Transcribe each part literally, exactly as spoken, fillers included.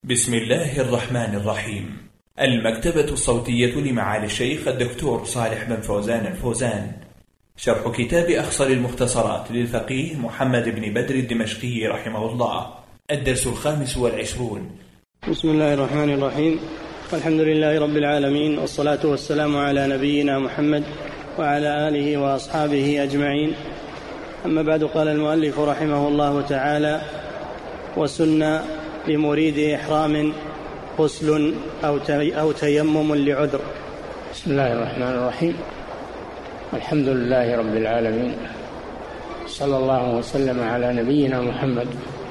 بسم الله الرحمن الرحيم. المكتبة الصوتية لمعالي الشيخ الدكتور صالح بن فوزان الفوزان، شرح كتاب أخصر المختصرات للفقيه محمد بن بدر الدمشقي رحمه الله، الدرس الخامس والعشرون. بسم الله الرحمن الرحيم، والحمد لله رب العالمين، والصلاة والسلام على نبينا محمد وعلى آله وأصحابه أجمعين. أما بعد، قال المؤلف رحمه الله تعالى: وسن لمريد إحرام غسل أو تيمم لعذر. بسم الله الرحمن الرحيم، الحمد لله رب العالمين، صلى الله وسلم على نبينا محمد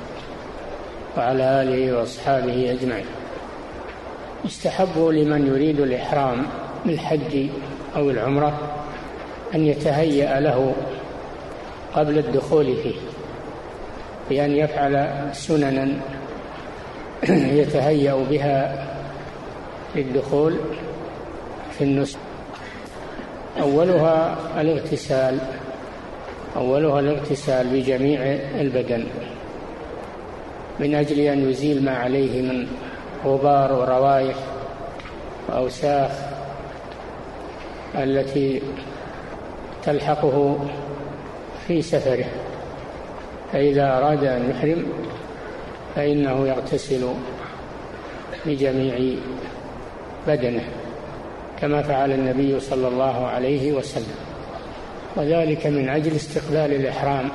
وعلى آله وأصحابه أجمعين. يستحب لمن يريد الإحرام بالحج أو العمرة أن يتهيأ له قبل الدخول فيه، بأن يفعل سننا يتهيأ بها للدخول في النسك. أولها الاغتسال أولها الاغتسال بجميع البدن من أجل أن يزيل ما عليه من غبار وروائح وأوساخ التي تلحقه في سفره. فإذا أراد أن يحرم فإنه يغتسل بجميع بدنه كما فعل النبي صلى الله عليه وسلم، وذلك من أجل استقبال الإحرام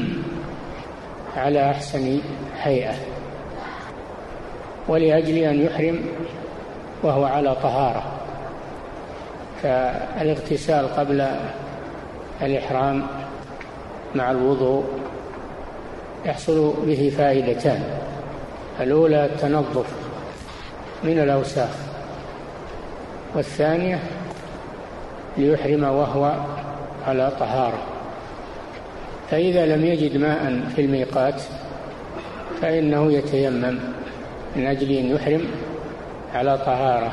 على أحسن هيئة، ولأجل أن يحرم وهو على طهارة. فالاغتسال قبل الإحرام مع الوضوء يحصل به فائدتان: الأولى التنظف من الأوساخ، والثانية ليحرم وهو على طهارة. فإذا لم يجد ماء في الميقات فإنه يتيمم من أجل أن يحرم على طهارة.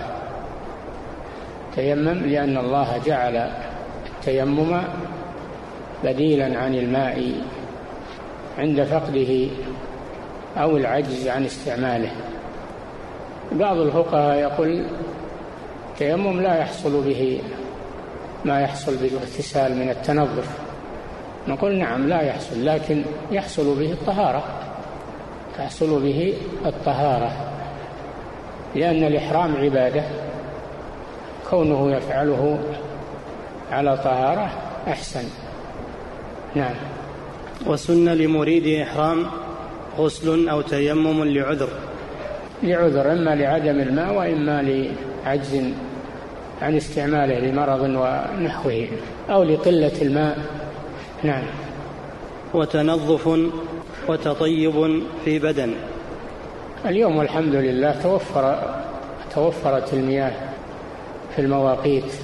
تيمم لأن الله جعل التيمم بديلا عن الماء عند فقده أو العجز عن استعماله. بعض الفقهاء يقول التيمم لا يحصل به ما يحصل بالاغتسال من التنظف. نقول نعم لا يحصل، لكن يحصل به الطهارة تحصل به الطهارة لأن الإحرام عبادة، كونه يفعله على طهارة أحسن. نعم. وسن لمريد إحرام غسل أو تيمم لعذر. لعذر، إما لعدم الماء وإما لعجز عن استعماله لمرض ونحوه أو لقلة الماء. نعم. وتنظف وتطيب في بدن. اليوم الحمد لله توفر توفرت المياه في المواقيت،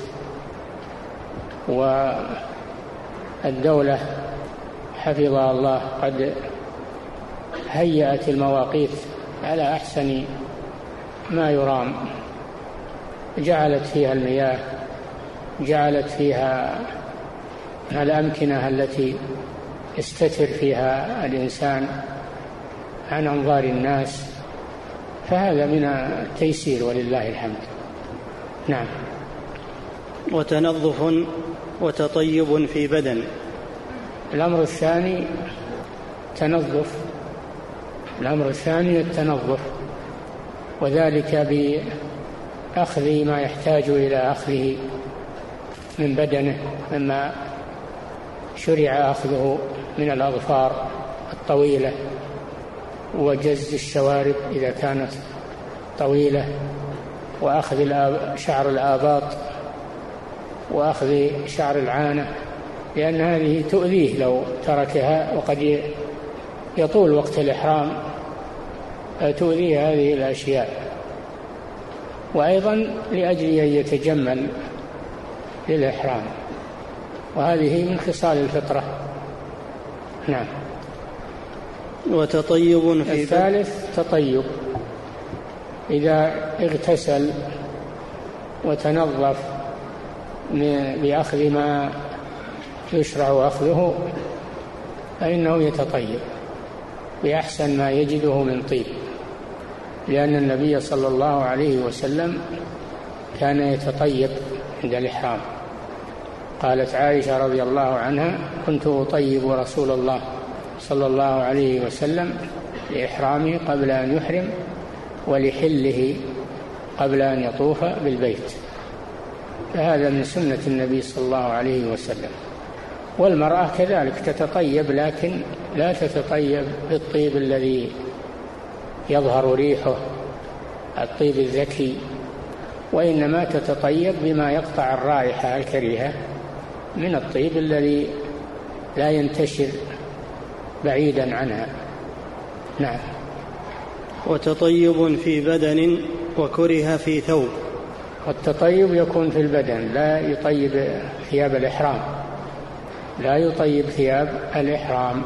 والدولة حفظها الله قد هيأت المواقيت على أحسن ما يرام، جعلت فيها المياه، جعلت فيها الأمكنة التي يستتر فيها الإنسان عن أنظار الناس، فهذا من التيسير ولله الحمد. نعم. وتنظف وتطيب في بدن. الأمر الثاني تنظف الأمر الثاني التنظف، وذلك بأخذ ما يحتاج إلى أخذه من بدنه، مما شرع أخذه من الأظفار الطويلة، وجز الشوارب إذا كانت طويلة، وأخذ شعر الآباط، وأخذ شعر العانة، لأن هذه تؤذيه لو تركها، وقد يطول وقت الإحرام تؤذيه هذه الأشياء. وأيضا لأجل أن يتجمل للإحرام، وهذه من خصال الفطرة. نعم. وتطيب في الثالث تطيب، إذا اغتسل وتنظف بأخذ ما يشرع أخذه فإنه يتطيب بأحسن ما يجده من طيب. لأن النبي صلى الله عليه وسلم كان يتطيب عند الإحرام. قالت عائشة رضي الله عنها: كنت أطيب رسول الله صلى الله عليه وسلم لإحرامه قبل أن يحرم ولحله قبل أن يطوف بالبيت. فهذا من سنة النبي صلى الله عليه وسلم. والمرأة كذلك تتطيب، لكن لا تتطيب بالطيب الذي يظهر ريحه، الطيب الذكي، وإنما تتطيب بما يقطع الرائحة الكريهة من الطيب الذي لا ينتشر بعيدا عنها. نعم. وتطيب في بدن وكره في ثوب. والتطيب يكون في البدن، لا يطيب ثياب الإحرام، لا يطيب ثياب الإحرام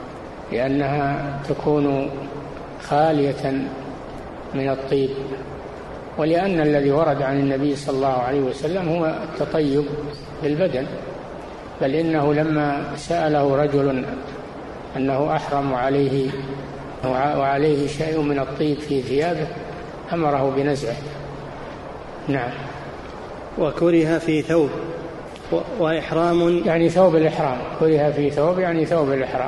لأنها تكون خالية من الطيب، ولأن الذي ورد عن النبي صلى الله عليه وسلم هو التطيب بالبدن. بل إنه لما سأله رجل أنه أحرم وعليه وعليه شيء من الطيب في ثيابه أمره بنزعه. نعم. وكره في ثوب وإحرام، يعني ثوب الإحرام، كره في ثوب يعني ثوب الإحرام.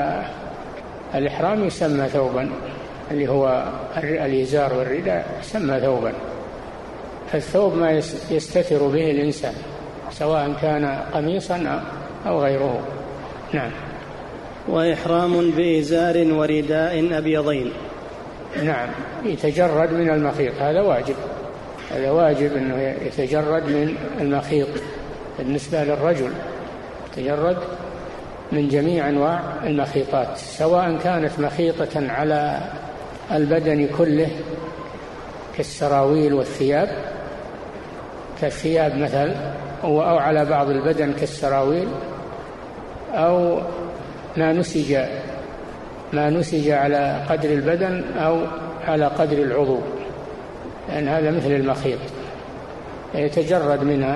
فالإحرام يسمى ثوبا، اللي هو الإزار والرداء يسمى ثوبا. فالثوب ما يستتر به الإنسان سواء كان قميصا أو غيره. نعم. وإحرام بإزار ورداء أبيضين. نعم، يتجرد من المخيط، هذا واجب، هذا واجب أنه يتجرد من المخيط. بالنسبة للرجل يتجرد من جميع أنواع المخيطات، سواء كانت مخيطة على البدن كله كالسراويل والثياب، كالثياب مثل، أو على بعض البدن كالسراويل، أو ما نسج ما نسج على قدر البدن أو على قدر العضو، لأن هذا مثل المخيط، يتجرد منها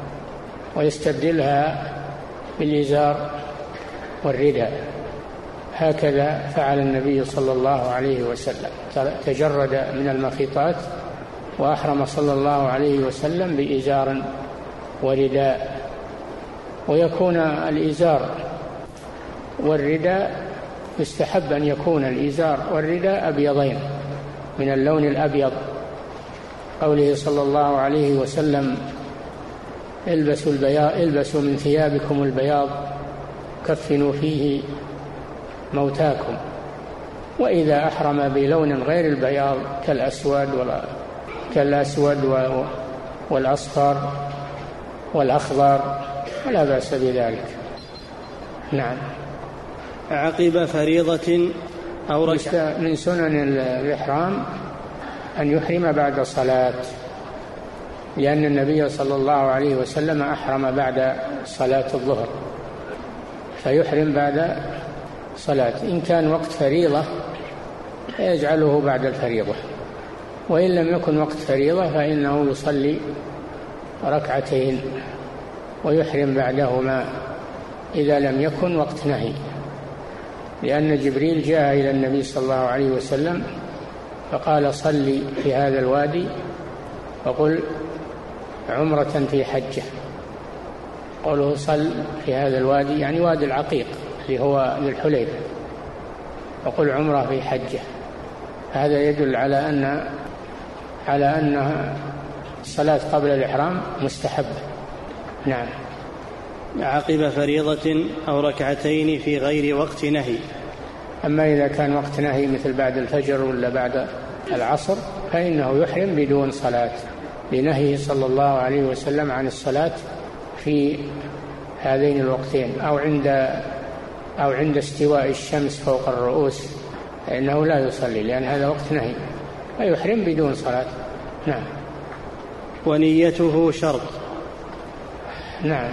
ويستبدلها بالإزار والرداء. هكذا فعل النبي صلى الله عليه وسلم، تجرد من المخيطات وأحرم صلى الله عليه وسلم بإزار ورداء. ويكون الإزار والرداء يستحب أن يكون الإزار والرداء أبيضين من اللون الأبيض، قوله صلى الله عليه وسلم: البسوا البياض، البسوا من ثيابكم البياض كفنوا فيه موتاكم. وإذا أحرم بلون غير البياض كالأسود كالأسود والأصفر والأخضر ولا بأس بذلك. نعم. عقب فريضة أو ركعة. من سنن الإحرام أن يحرم بعد صلاة، لأن النبي صلى الله عليه وسلم أحرم بعد صلاة الظهر، فيحرم بعد صلاة. إن كان وقت فريضة يجعله بعد الفريضة، وإن لم يكن وقت فريضة فإنه يصلي ركعتين ويحرم بعدهما إذا لم يكن وقت نهي، لأن جبريل جاء إلى النبي صلى الله عليه وسلم فقال: صلي في هذا الوادي وقل عمرة في حجة. قوله صل في هذا الوادي يعني وادي العقيق اللي هو للحليفة، وقل عمرة في حجة. هذا يدل على أن على أن الصلاة قبل الإحرام مستحبة. نعم. عقب فريضة أو ركعتين في غير وقت نهي. أما إذا كان وقت نهي مثل بعد الفجر ولا بعد العصر فإنه يحرم بدون صلاة، لنهيه صلى الله عليه وسلم عن الصلاة في هذين الوقتين، أو عند أو عند استواء الشمس فوق الرؤوس فإنه لا يصلي، لأن هذا وقت نهي، فيحرم بدون صلاة. نعم. ونيته شرط. نعم.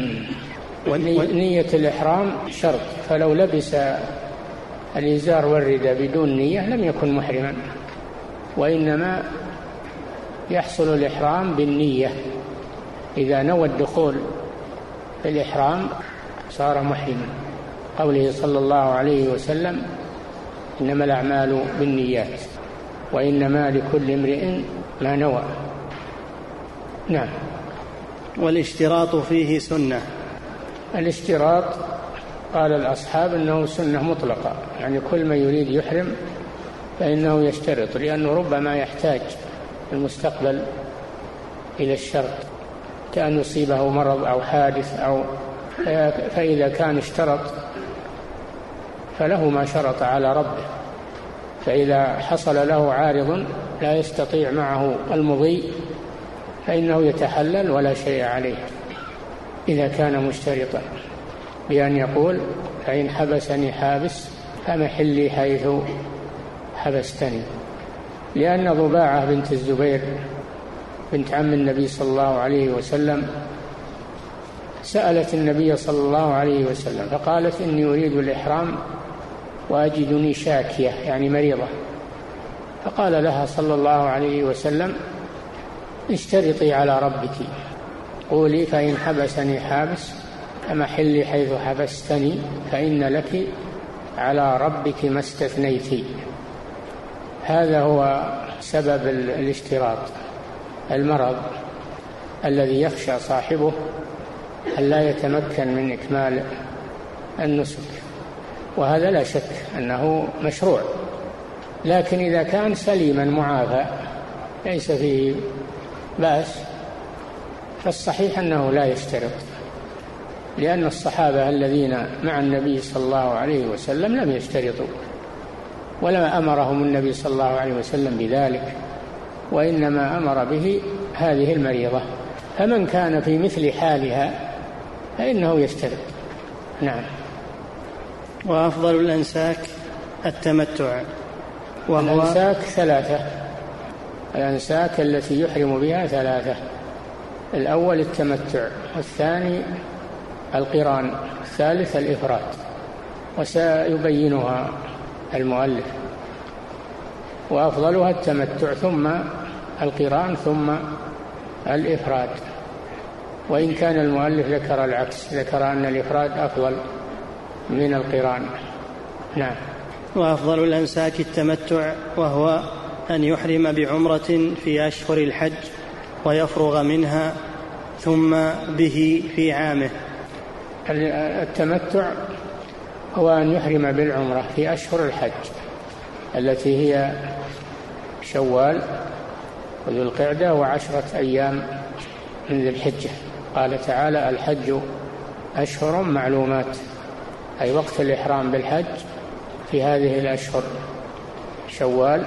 ونية الإحرام شرط، فلو لبس الإزار والرداء بدون نية لم يكن محرما، وإنما يحصل الإحرام بالنية. إذا نوى الدخول في الإحرام صار محرما، قوله صلى الله عليه وسلم: إنما الأعمال بالنيات. وإنما لكل امرئ ما نوى. نعم. والاشتراط فيه سنة. الاشتراط قال الأصحاب أنه سنة مطلقة، يعني كل من يريد يحرم فإنه يشترط، لأنه ربما يحتاج في المستقبل إلى الشرط كأن يصيبه مرض أو حادث، أو فإذا كان اشترط فله ما شرط على ربه، فإذا حصل له عارض لا يستطيع معه المضي فإنه يتحلل ولا شيء عليه إذا كان مشترطا، بأن يقول فإن حبسني حابس فمحلي حيث حبستني. لأن ضباعة بنت الزبير بنت عم النبي صلى الله عليه وسلم سألت النبي صلى الله عليه وسلم فقالت إني أريد الإحرام وأجدني شاكية يعني مريضة، فقال لها صلى الله عليه وسلم اشترطي على ربك، قولي فإن حبسني حابس فمحلي حيث حبستني فإن لك على ربك ما استثنيتي. هذا هو سبب الاشتراط، المرض الذي يخشى صاحبه أن لا يتمكن من إكمال النسك، وهذا لا شك أنه مشروع، لكن إذا كان سليما معافى ليس فيه بأس فالصحيح أنه لا يشترط، لأن الصحابة الذين مع النبي صلى الله عليه وسلم لم يشترطوا ولما أمرهم النبي صلى الله عليه وسلم بذلك، وإنما أمر به هذه المريضة، فمن كان في مثل حالها فإنه يشترط. نعم. وأفضل الأنساك التمتع، وهو الأنساك ثلاثة، الأنساك التي يحرم بها ثلاثة، الأول التمتع، والثاني القران، الثالث الإفراد، وسيبينها المؤلف. وأفضلها التمتع ثم القران ثم الإفراد، وإن كان المؤلف ذكر العكس، ذكر أن الإفراد أفضل من القران. نعم. وأفضل الأنساك التمتع، وهو أن يحرم بعمرة في أشهر الحج ويفرغ منها ثم به في عامه. التمتع هو أن يحرم بالعمرة في أشهر الحج التي هي شوال وذو القعدة وعشرة أيام من ذي الحجة. قال تعالى الحج أشهر معلومات، أي وقت الإحرام بالحج في هذه الأشهر، شوال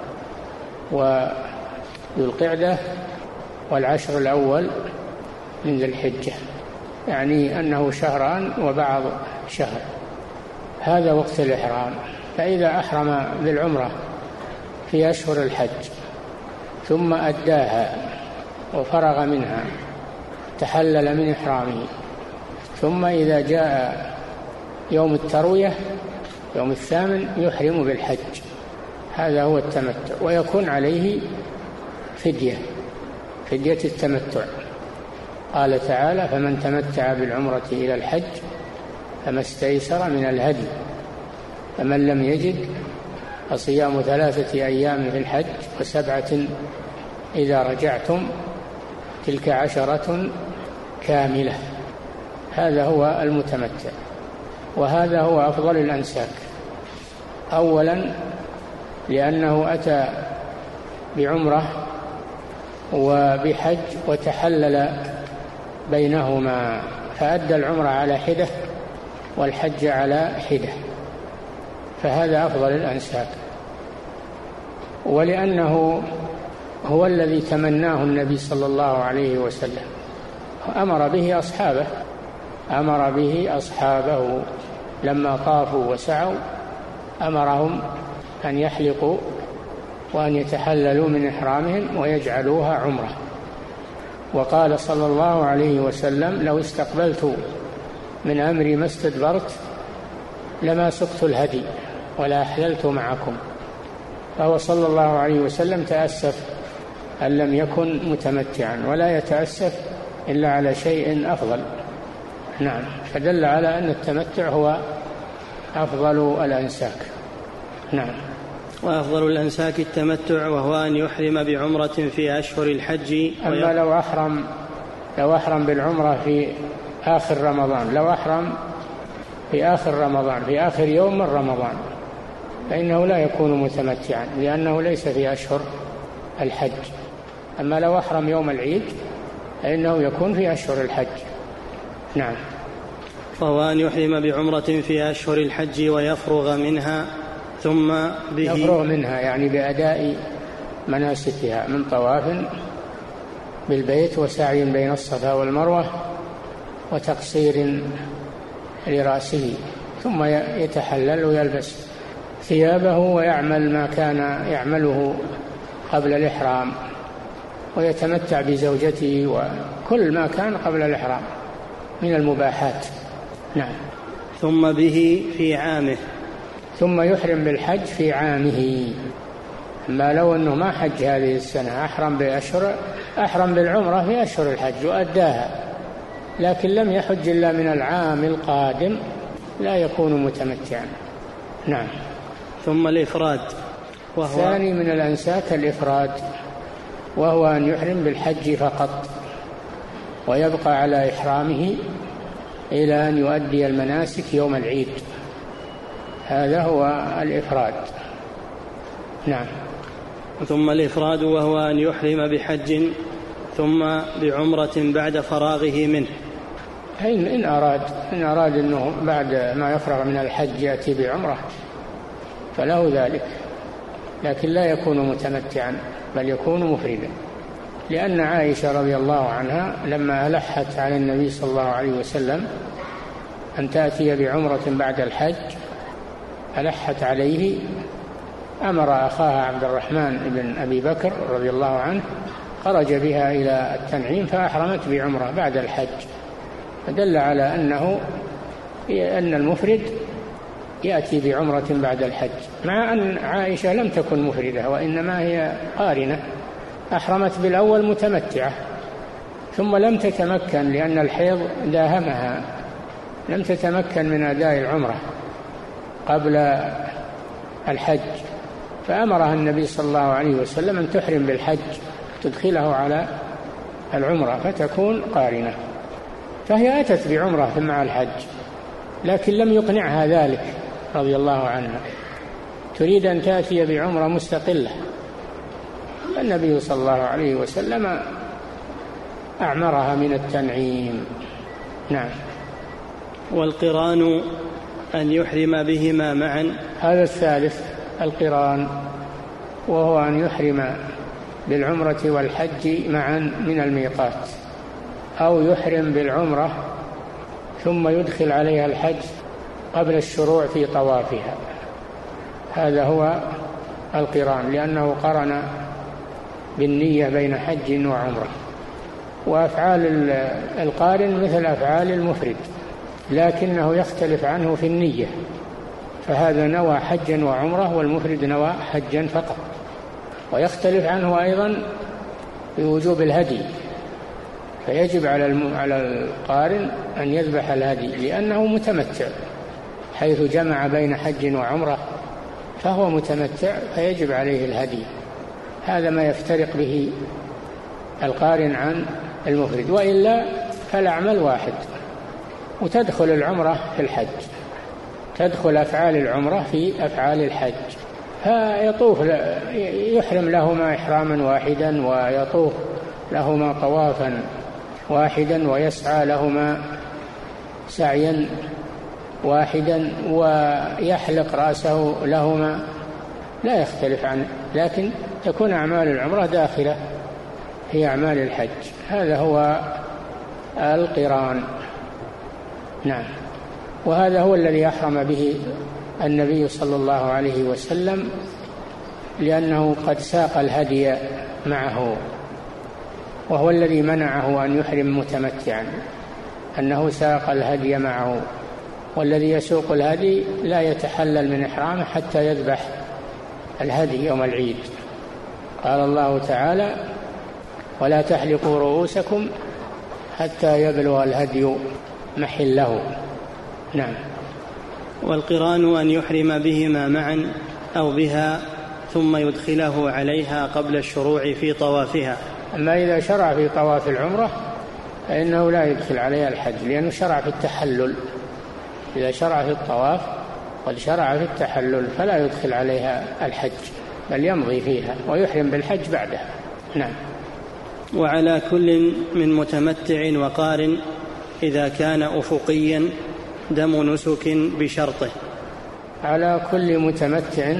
وذو القعدة والعشر الأول من ذي الحجة، يعني أنه شهران وبعض شهر، هذا وقت الإحرام. فإذا أحرم بالعمرة في أشهر الحج ثم أداها وفرغ منها تحلل من إحرامه، ثم إذا جاء يوم التروية يوم الثامن يحرم بالحج، هذا هو التمتع، ويكون عليه فدية، فدية التمتع. قال تعالى فمن تمتع بالعمرة إلى الحج فما استيسر من الهدي، فمن لم يجد فصيام ثلاثة أيام في الحج وسبعة إذا رجعتم تلك عشرة كاملة. هذا هو المتمتع، وهذا هو أفضل الأنساك. أولا لأنه أتى بعمرة وبحج وتحلل بينهما، فأدى العمرة على حدة والحج على حدة، فهذا أفضل الأنساك. ولأنه هو الذي تمناه النبي صلى الله عليه وسلم، أمر به أصحابه أمر به أصحابه لما طافوا وسعوا، أمرهم أن يحلقوا وأن يتحللوا من إحرامهم ويجعلوها عمرة. وقال صلى الله عليه وسلم لو استقبلت من أمري ما استدبرت لما سقت الهدي ولا أحللت معكم. فهو صلى الله عليه وسلم تأسف أن لم يكن متمتعا، ولا يتأسف إلا على شيء أفضل. نعم. فدل على أن التمتع هو أفضل الأنساك. نعم. وأفضل الأنساك التمتع، وهو أن يحرم بعمرة في أشهر الحج. أما لو أحرم لو أحرم بالعمرة في آخر رمضان، لو أحرم في آخر رمضان في آخر يوم من رمضان، فإنه لا يكون متمتعا لأنه ليس في أشهر الحج. أما لو أحرم يوم العيد فإنه يكون في أشهر الحج. نعم. وهو أن يحرم بعمرة في أشهر الحج ويفرغ منها ثم به يفرغ منها يعني بأداء مناسكها من طواف بالبيت وسعي بين الصفا والمروة وتقصير لرأسه، ثم يتحلل ويلبس ثيابه ويعمل ما كان يعمله قبل الإحرام، ويتمتع بزوجته وكل ما كان قبل الإحرام من المباحات. نعم. ثم به في عامه، ثم يحرم بالحج في عامه. ما لو أنه ما حج هذه السنة، أحرم بأشهر أحرم بالعمرة في أشهر الحج وأداها، لكن لم يحج إلا من العام القادم، لا يكون متمتعا. نعم. ثم الإفراد، وهو ثاني من الأنساك الإفراد، وهو أن يحرم بالحج فقط ويبقى على إحرامه إلى أن يؤدي المناسك يوم العيد. هذا هو الإفراد. نعم. ثم الإفراد، وهو أن يحرم بحج ثم بعمرة بعد فراغه منه. إن أراد إن أراد أنه بعد ما يفرغ من الحج يأتي بعمرة فله ذلك، لكن لا يكون متمتعا بل يكون مفردا، لأن عائشة رضي الله عنها لما ألحت على النبي صلى الله عليه وسلم أن تأتي بعمرة بعد الحج، ألحت عليه، أمر أخاها عبد الرحمن بن أبي بكر رضي الله عنه خرج بها إلى التنعيم فأحرمت بعمرة بعد الحج، فدل على أنه أن المفرد يأتي بعمرة بعد الحج، مع أن عائشة لم تكن مفردة وإنما هي قارنة، أحرمت بالأول متمتعة ثم لم تتمكن لأن الحيض داهمها، لم تتمكن من أداء العمرة قبل الحج، فأمرها النبي صلى الله عليه وسلم أن تحرم بالحج تدخله على العمرة فتكون قارنة، فهي أتت بعمرة مع الحج لكن لم يقنعها ذلك رضي الله عنها، تريد أن تأتي بعمرة مستقلة، النبي صلى الله عليه وسلم أعمرها من التنعيم. نعم. والقران أن يحرم بهما معا، هذا الثالث القران، وهو أن يحرم بالعمرة والحج معا من الميقات، أو يحرم بالعمرة ثم يدخل عليها الحج قبل الشروع في طوافها، هذا هو القران، لأنه قرن بالنية بين حج وعمرة. وأفعال القارن مثل أفعال المفرد لكنه يختلف عنه في النية، فهذا نوى حجا وعمرة والمفرد نوى حجا فقط. ويختلف عنه أيضا بوجوب الهدي، فيجب على على القارن أن يذبح الهدي لأنه متمتع، حيث جمع بين حج وعمرة فهو متمتع فيجب عليه الهدي. هذا ما يفترق به القارن عن المفرد، وإلا فالأعمال واحد، وتدخل العمرة في الحج، تدخل أفعال العمرة في أفعال الحج، فيطوف يحرم لهما إحراما واحدا ويطوف لهما طوافا واحدا ويسعى لهما سعيا واحدا ويحلق رأسه لهما، لا يختلف عنه، لكن تكون أعمال العمرة داخلة في أعمال الحج. هذا هو القران. نعم. وهذا هو الذي أحرم به النبي صلى الله عليه وسلم، لأنه قد ساق الهدي معه، وهو الذي منعه أن يحرم متمتعا، أنه ساق الهدي معه، والذي يسوق الهدي لا يتحلل من إحرامه حتى يذبح الهدي يوم العيد. قال الله تعالى: ولا تحلقوا رؤوسكم حتى يبلغ الهدي محله. نعم. والقران أن يحرم بهما معا أو بها ثم يدخله عليها قبل الشروع في طوافها. أما إذا شرع في طواف العمرة فإنه لا يدخل عليها الحج، لأنه شرع في التحلل. إذا شرع في الطواف قد شرع في التحلل فلا يدخل عليها الحج، بل يمضي فيها ويحرم بالحج بعدها. نعم. وعلى كل من متمتع وقارن إذا كان أفقيا دم نسك بشرطه. على كل متمتع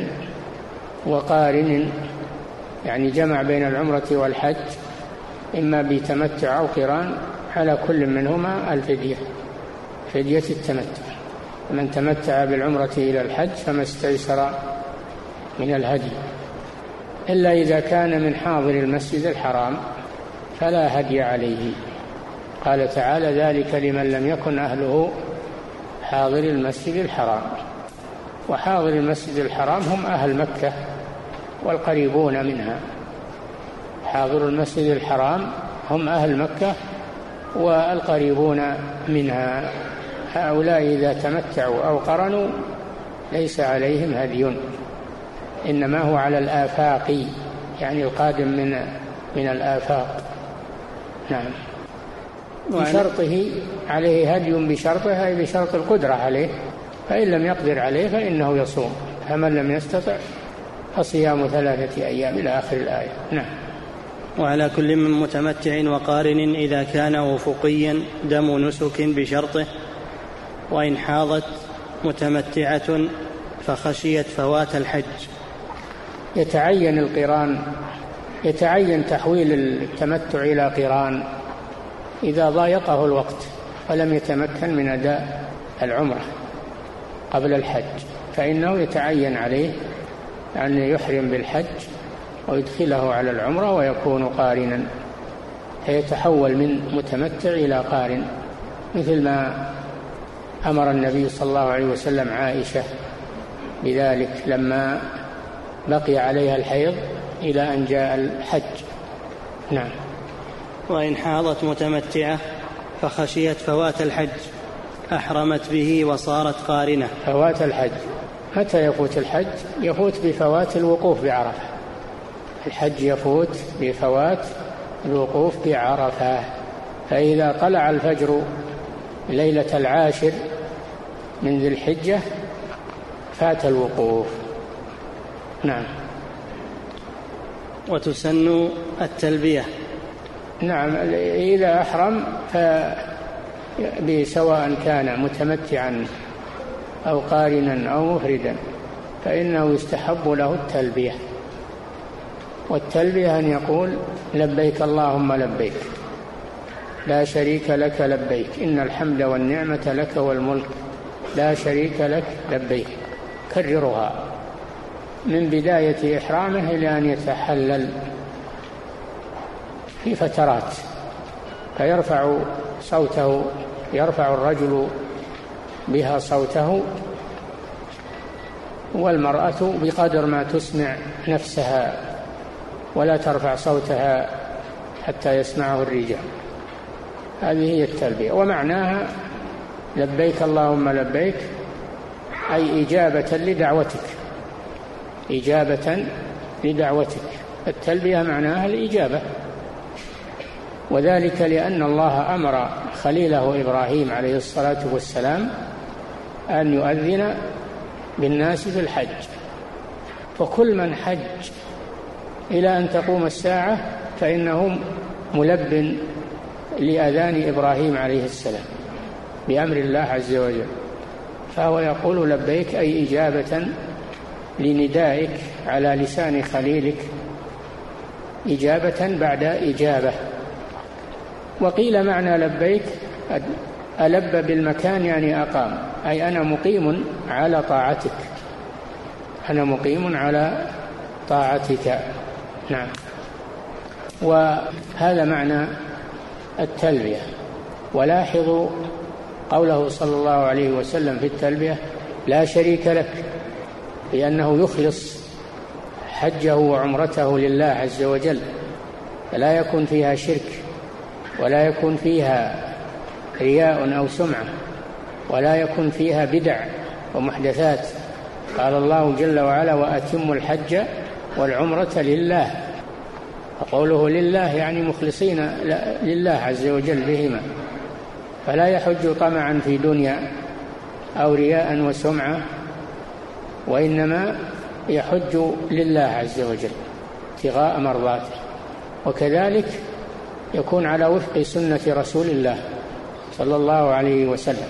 وقارن يعني جمع بين العمرة والحج إما بتمتع أو قران، على كل منهما الفدية، فدية التمتع. من تمتع بالعمرة إلى الحج فما استيسر من الهدي، إلا إذا كان من حاضر المسجد الحرام فلا هدي عليه. قال تعالى: ذلك لمن لم يكن أهله حاضر المسجد الحرام. وحاضر المسجد الحرام هم أهل مكة والقريبون منها. حاضر المسجد الحرام هم أهل مكة والقريبون منها. هؤلاء إذا تمتعوا أو قرنوا ليس عليهم هدي، إنما هو على الآفاق، يعني القادم من من الآفاق. نعم. بشرطه عليه هدي، بشرطه أي بشرط القدرة عليه، فإن لم يقدر عليه فإنه يصوم، فمن لم يستطع فصيام ثلاثة أيام إلى آخر الآية. نعم. وعلى كل من متمتع وقارن إذا كان أفقيا دم نسك بشرطه، وإن حاضت متمتعة فخشيت فوات الحج. يتعين القران، يتعين تحويل التمتع إلى قران إذا ضايقه الوقت ولم يتمكن من أداء العمرة قبل الحج، فإنه يتعين عليه أن يحرم بالحج ويدخله على العمرة ويكون قارنا، فيتحول من متمتع إلى قارن، مثل ما أمر النبي صلى الله عليه وسلم عائشة بذلك لما بقي عليها الحيض إلى أن جاء الحج. نعم. وإن حاضت متمتعة فخشيت فوات الحج أحرمت به وصارت قارنة. فوات الحج، متى يفوت الحج؟ يفوت بفوات الوقوف بعرفة. الحج يفوت بفوات الوقوف بعرفة، فإذا طلع الفجر ليلة العاشر من ذي الحجة فات الوقوف. نعم. وتسن التلبية. نعم. إذا أحرم سواء كان متمتعا أو قارنا أو مفردا فإنه يستحب له التلبية. والتلبية أن يقول: لبيك اللهم لبيك لا شريك لك لبيك إن الحمد والنعمة لك والملك لا شريك لك لبيك. كررها من بداية إحرامه إلى أن يتحلل في فترات، فيرفع صوته، يرفع الرجل بها صوته والمرأة بقدر ما تسمع نفسها، ولا ترفع صوتها حتى يسمعه الرجال. هذه هي التلبية، ومعناها لبيك اللهم لبيك أي إجابة لدعوتك، إجابة لدعوتك. التلبية معناها الإجابة، وذلك لأن الله أمر خليله إبراهيم عليه الصلاة والسلام أن يؤذن بالناس في الحج، فكل من حج إلى أن تقوم الساعة فإنه ملب لأذان إبراهيم عليه السلام بأمر الله عز وجل، فهو يقول لبيك أي إجابة لندائك على لسان خليلك، إجابة بعد إجابة. وقيل معنى لبيك ألب بالمكان يعني أقام، أي أنا مقيم على طاعتك، أنا مقيم على طاعتك. نعم. وهذا معنى التلبية. ولاحظوا قوله صلى الله عليه وسلم في التلبية: لا شريك لك، لأنه يخلص حجه وعمرته لله عز وجل، فلا يكون فيها شرك، ولا يكون فيها رياء أو سمعة، ولا يكون فيها بدع ومحدثات. قال الله جل وعلا: وأتموا الحج والعمرة لله. وقوله لله يعني مخلصين لله عز وجل بهما، فلا يحج طمعا في دنيا أو رياء وسمعة، وإنما يحج لله عز وجل ابتغاء مرضاته. وكذلك يكون على وفق سنة رسول الله صلى الله عليه وسلم،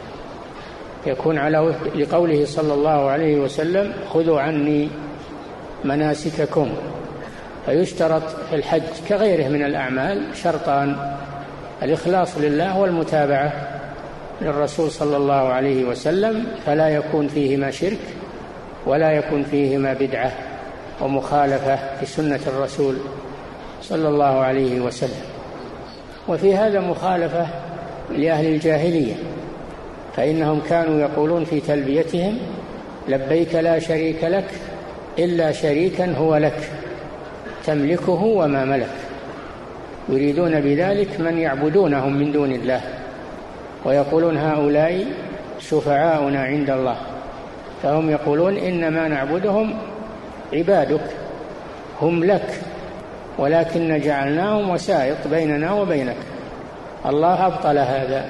يكون على وفق لقوله صلى الله عليه وسلم: خذوا عني مناسككم. فيشترط في الحج كغيره من الأعمال شرطان: الإخلاص لله والمتابعة للرسول صلى الله عليه وسلم، فلا يكون فيهما شرك ولا يكون فيهما بدعة ومخالفة لسنة الرسول صلى الله عليه وسلم. وفي هذا مخالفة لأهل الجاهلية، فإنهم كانوا يقولون في تلبيتهم: لبيك لا شريك لك إلا شريكا هو لك تملكه وما ملك. يريدون بذلك من يعبدونهم من دون الله، ويقولون: هؤلاء شفعاؤنا عند الله. فهم يقولون: إنما نعبدهم عبادك هم لك، ولكن جعلناهم وسائط بيننا وبينك. الله أبطل هذا،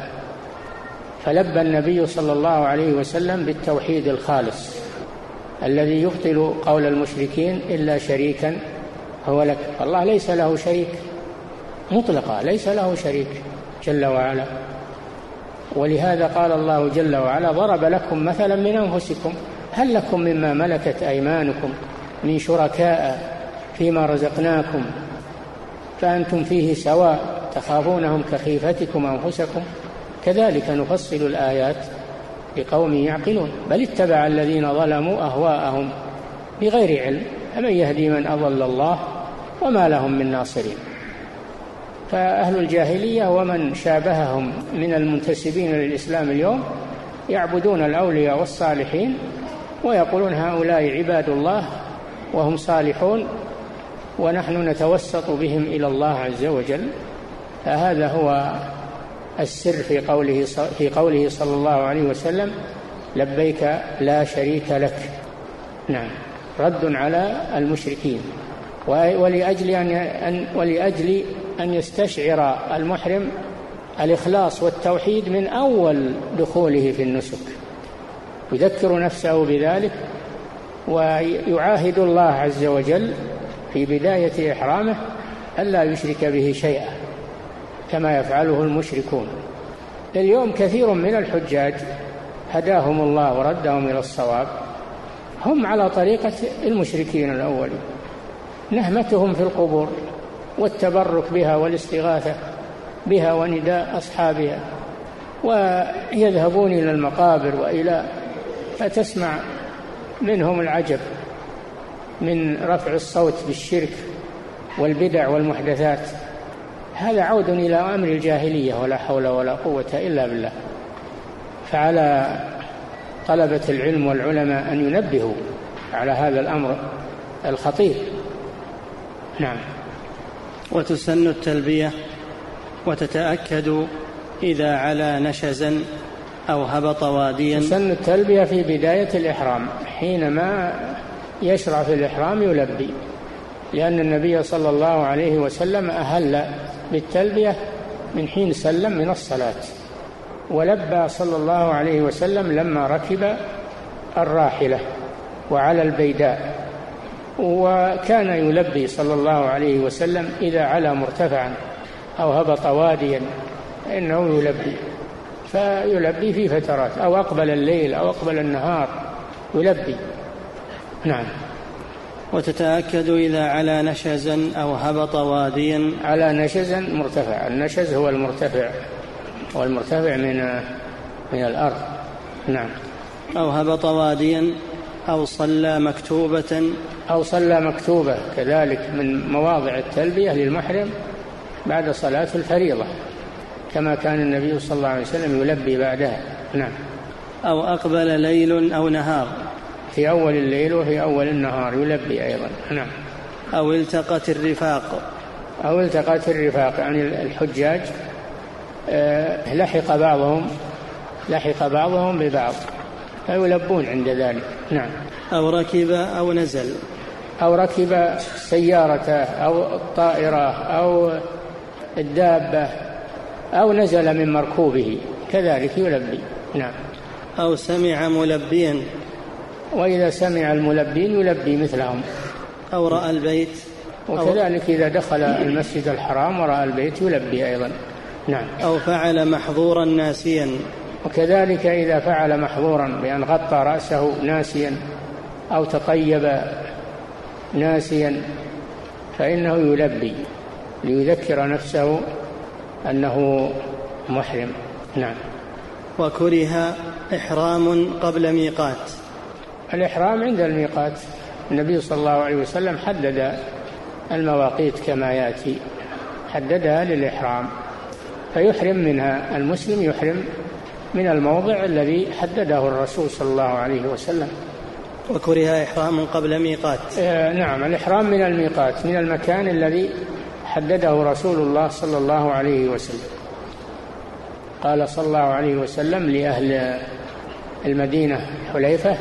فلبى النبي صلى الله عليه وسلم بالتوحيد الخالص الذي يبطل قول المشركين: إلا شريكا هو لك. الله ليس له شريك مطلقا، ليس له شريك جل وعلا. ولهذا قال الله جل وعلا: ضرب لكم مثلا من أنفسكم هل لكم مما ملكت أيمانكم من شركاء فيما رزقناكم فأنتم فيه سواء تخافونهم كخيفتكم أنفسكم كذلك نفصل الآيات لقوم يعقلون. بل اتبع الذين ظلموا أهواءهم بغير علم، فمن يهدي من أضل الله وما لهم من ناصرين. فأهل الجاهلية ومن شابههم من المنتسبين للإسلام اليوم يعبدون الأولياء والصالحين ويقولون: هؤلاء عباد الله وهم صالحون ونحن نتوسط بهم إلى الله عز وجل. فهذا هو السر في قوله في قوله صلى الله عليه وسلم: لبيك لا شريك لك. نعم، رد على المشركين. ولأجل أن ولأجل أن يستشعر المحرم الإخلاص والتوحيد من أول دخوله في النسك، يذكر نفسه بذلك ويعاهد الله عز وجل في بداية إحرامه ألا يشرك به شيئا كما يفعله المشركون. اليوم كثير من الحجاج هداهم الله وردهم إلى الصواب هم على طريقة المشركين الأولين، نهمتهم في القبور والتبرك بها والاستغاثة بها ونداء أصحابها، ويذهبون إلى المقابر وإلى فتسمع منهم العجب من رفع الصوت بالشرك والبدع والمحدثات. هذا عود إلى أمر الجاهلية ولا حول ولا قوة إلا بالله. فعلى طلبة العلم والعلماء أن ينبهوا على هذا الأمر الخطير. نعم. وتسن التلبية وتتأكد إذا علا نشزا أو هبط واديا. تسن التلبية في بداية الإحرام، حينما يشرع في الإحرام يلبي، لأن النبي صلى الله عليه وسلم أهل بالتلبية من حين سلم من الصلاة، ولبى صلى الله عليه وسلم لما ركب الراحلة وعلى البيداء، وكان يلبي صلى الله عليه وسلم إذا علا مرتفعا أو هبط واديا إنه يلبي، فيلبي في فترات، أو أقبل الليل أو أقبل النهار يلبي. نعم. وتتأكد إذا علا نشزا أو هبط واديا. على نشزا مرتفع، النشز هو المرتفع والمرتفع من من الأرض. نعم. أو هبط واديا أو صلى مكتوبة. أو صلى مكتوبة كذلك من مواضع التلبية للمحرم بعد صلاة الفريضة، كما كان النبي صلى الله عليه وسلم يلبي بعدها. نعم. أو أقبل ليل أو نهار. في أول الليل وفي أول النهار يلبي أيضا. نعم. أو التقت الرفاق. أو التقت الرفاق يعني الحجاج أه لحق بعضهم لحق بعضهم ببعض فيلبون عند ذلك. نعم. أو ركب أو نزل. أو ركب سيارته أو الطائرة أو الدابة أو نزل من مركوبه كذلك يلبي. نعم. أو سمع ملبيا، وإذا سمع الملبين يلبي مثلهم. أو رأى البيت، وكذلك إذا دخل المسجد الحرام ورأى البيت يلبي أيضا. نعم. أو فعل محظورا ناسيا، وكذلك إذا فعل محظورا بأن غطى رأسه ناسيا أو تطيب ناسيا فإنه يلبي ليذكر نفسه أنه محرم. نعم. وكره إحرام قبل ميقات. الإحرام عند الميقات، النبي صلى الله عليه وسلم حدد المواقيت كما يأتي، حددها للإحرام، فيحرم منها المسلم، يحرم من الموضع الذي حدده الرسول صلى الله عليه وسلم. وكره إحرام قبل ميقات. آه نعم، الإحرام من الميقات، من المكان الذي حدده رسول الله صلى الله عليه وسلم. قال صلى الله عليه وسلم لأهل المدينة حليفة،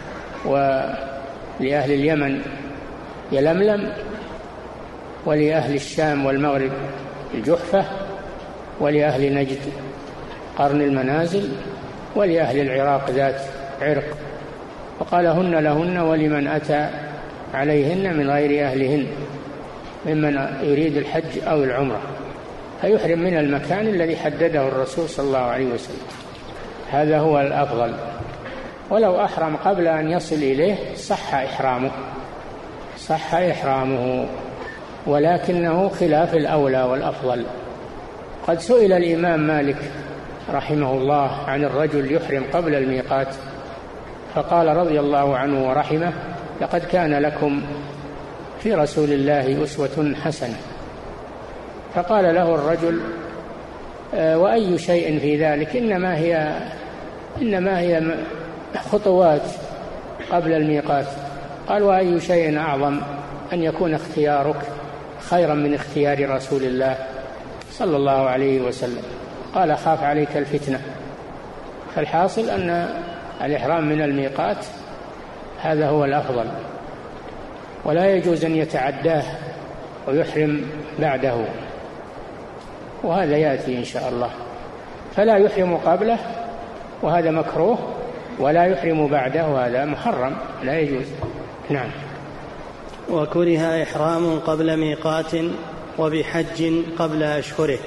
ولأهل اليمن يلملم، ولأهل الشام والمغرب الجحفة، ولأهل نجد قرن المنازل، ولأهل العراق ذات عرق، وقال هن لهن ولمن أتى عليهن من غير أهلهن ممن يريد الحج أو العمرة، فيحرم من المكان الذي حدده الرسول صلى الله عليه وسلم. هذا هو الأفضل. ولو أحرم قبل أن يصل إليه صح إحرامه، صح إحرامه، ولكنه خلاف الأولى والأفضل. قد سئل الإمام مالك رحمه الله عن الرجل يحرم قبل الميقات، فقال رضي الله عنه ورحمه: لقد كان لكم في رسول الله أسوة حسنة. فقال له الرجل: وأي شيء في ذلك؟ إنما هي إنما هي خطوات قبل الميقات. قال: وأي شيء أعظم أن يكون اختيارك خيرا من اختيار رسول الله صلى الله عليه وسلم. قال: خاف عليك الفتنة. فالحاصل أن الإحرام من الميقات هذا هو الأفضل، ولا يجوز أن يتعداه ويحرم بعده، وهذا يأتي إن شاء الله. فلا يحرم قبله وهذا مكروه، ولا يحرم بعده وهذا محرم لا يجوز. نعم. وكره إحرام قبل ميقات وبحج قبل أشهره.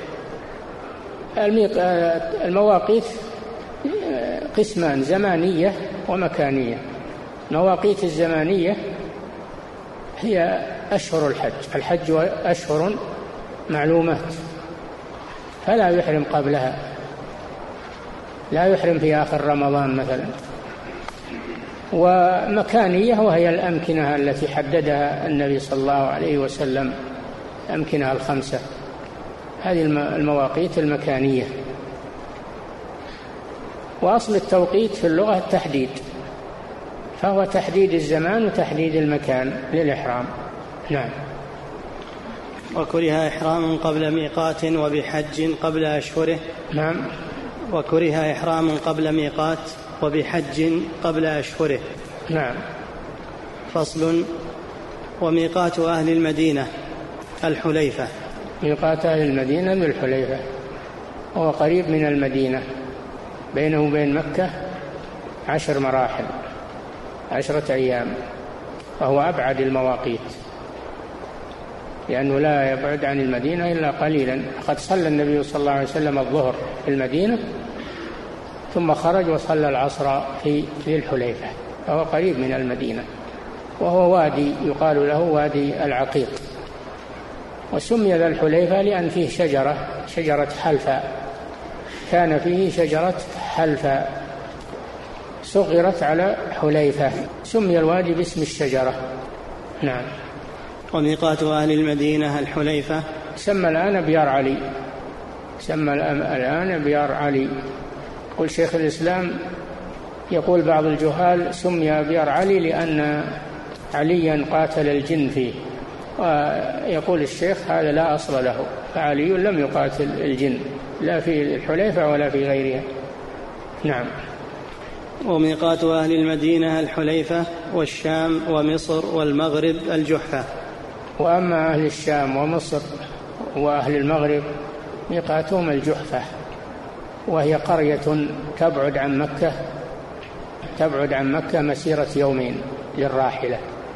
المواقيت قسمان: زمانية ومكانية. المواقيت الزمانية هي أشهر الحج، الحج أشهر معلومات، فلا يحرم قبلها، لا يحرم في آخر رمضان مثلا. ومكانية وهي الأمكنة التي حددها النبي صلى الله عليه وسلم، الأمكنة الخمسة، هذه المواقيت المكانية. وأصل التوقيت في اللغة التحديد، فهو تحديد الزمان وتحديد المكان للإحرام. نعم. وكره إحرام قبل ميقات وبحج قبل أشهره. نعم. وكره إحرام قبل ميقات وبحج قبل أشهره. نعم. فصل. وميقات أهل المدينة الحليفة. ميقات أهل المدينة من الحليفة، هو قريب من المدينة، بينه وبين مكة عشر مراحل، عشرة أيام، وهو أبعد المواقيت لأنه لا يبعد عن المدينة إلا قليلا. قد صلى النبي صلى الله عليه وسلم الظهر في المدينة ثم خرج وصلى العصر في ذي الحليفة، فهو قريب من المدينة، وهو وادي يقال له وادي العقيق. وسمي ذا الحليفة لأن فيه شجرة شجرة حلفاء، كان فيه شجرة حلفاء صغرت على حليفة، سمي الوادي باسم الشجرة. نعم. وميقات أهل المدينة الحليفة. سمى الآن بيار علي، سمى الآن بيار علي. يقول شيخ الإسلام، يقول بعض الجهال سمي بيار علي لأن عليا قاتل الجن فيه، ويقول الشيخ هذا لا أصل له، فعلي لم يقاتل الجن لا في الحليفة ولا في غيرها. نعم. وميقات أهل المدينة الحليفة والشام ومصر والمغرب الجحفة. وأما أهل الشام ومصر وأهل المغرب ميقاتهم الجحفة، وهي قرية تبعد عن مكة تبعد عن مكة مسيرة يومين للراحلة،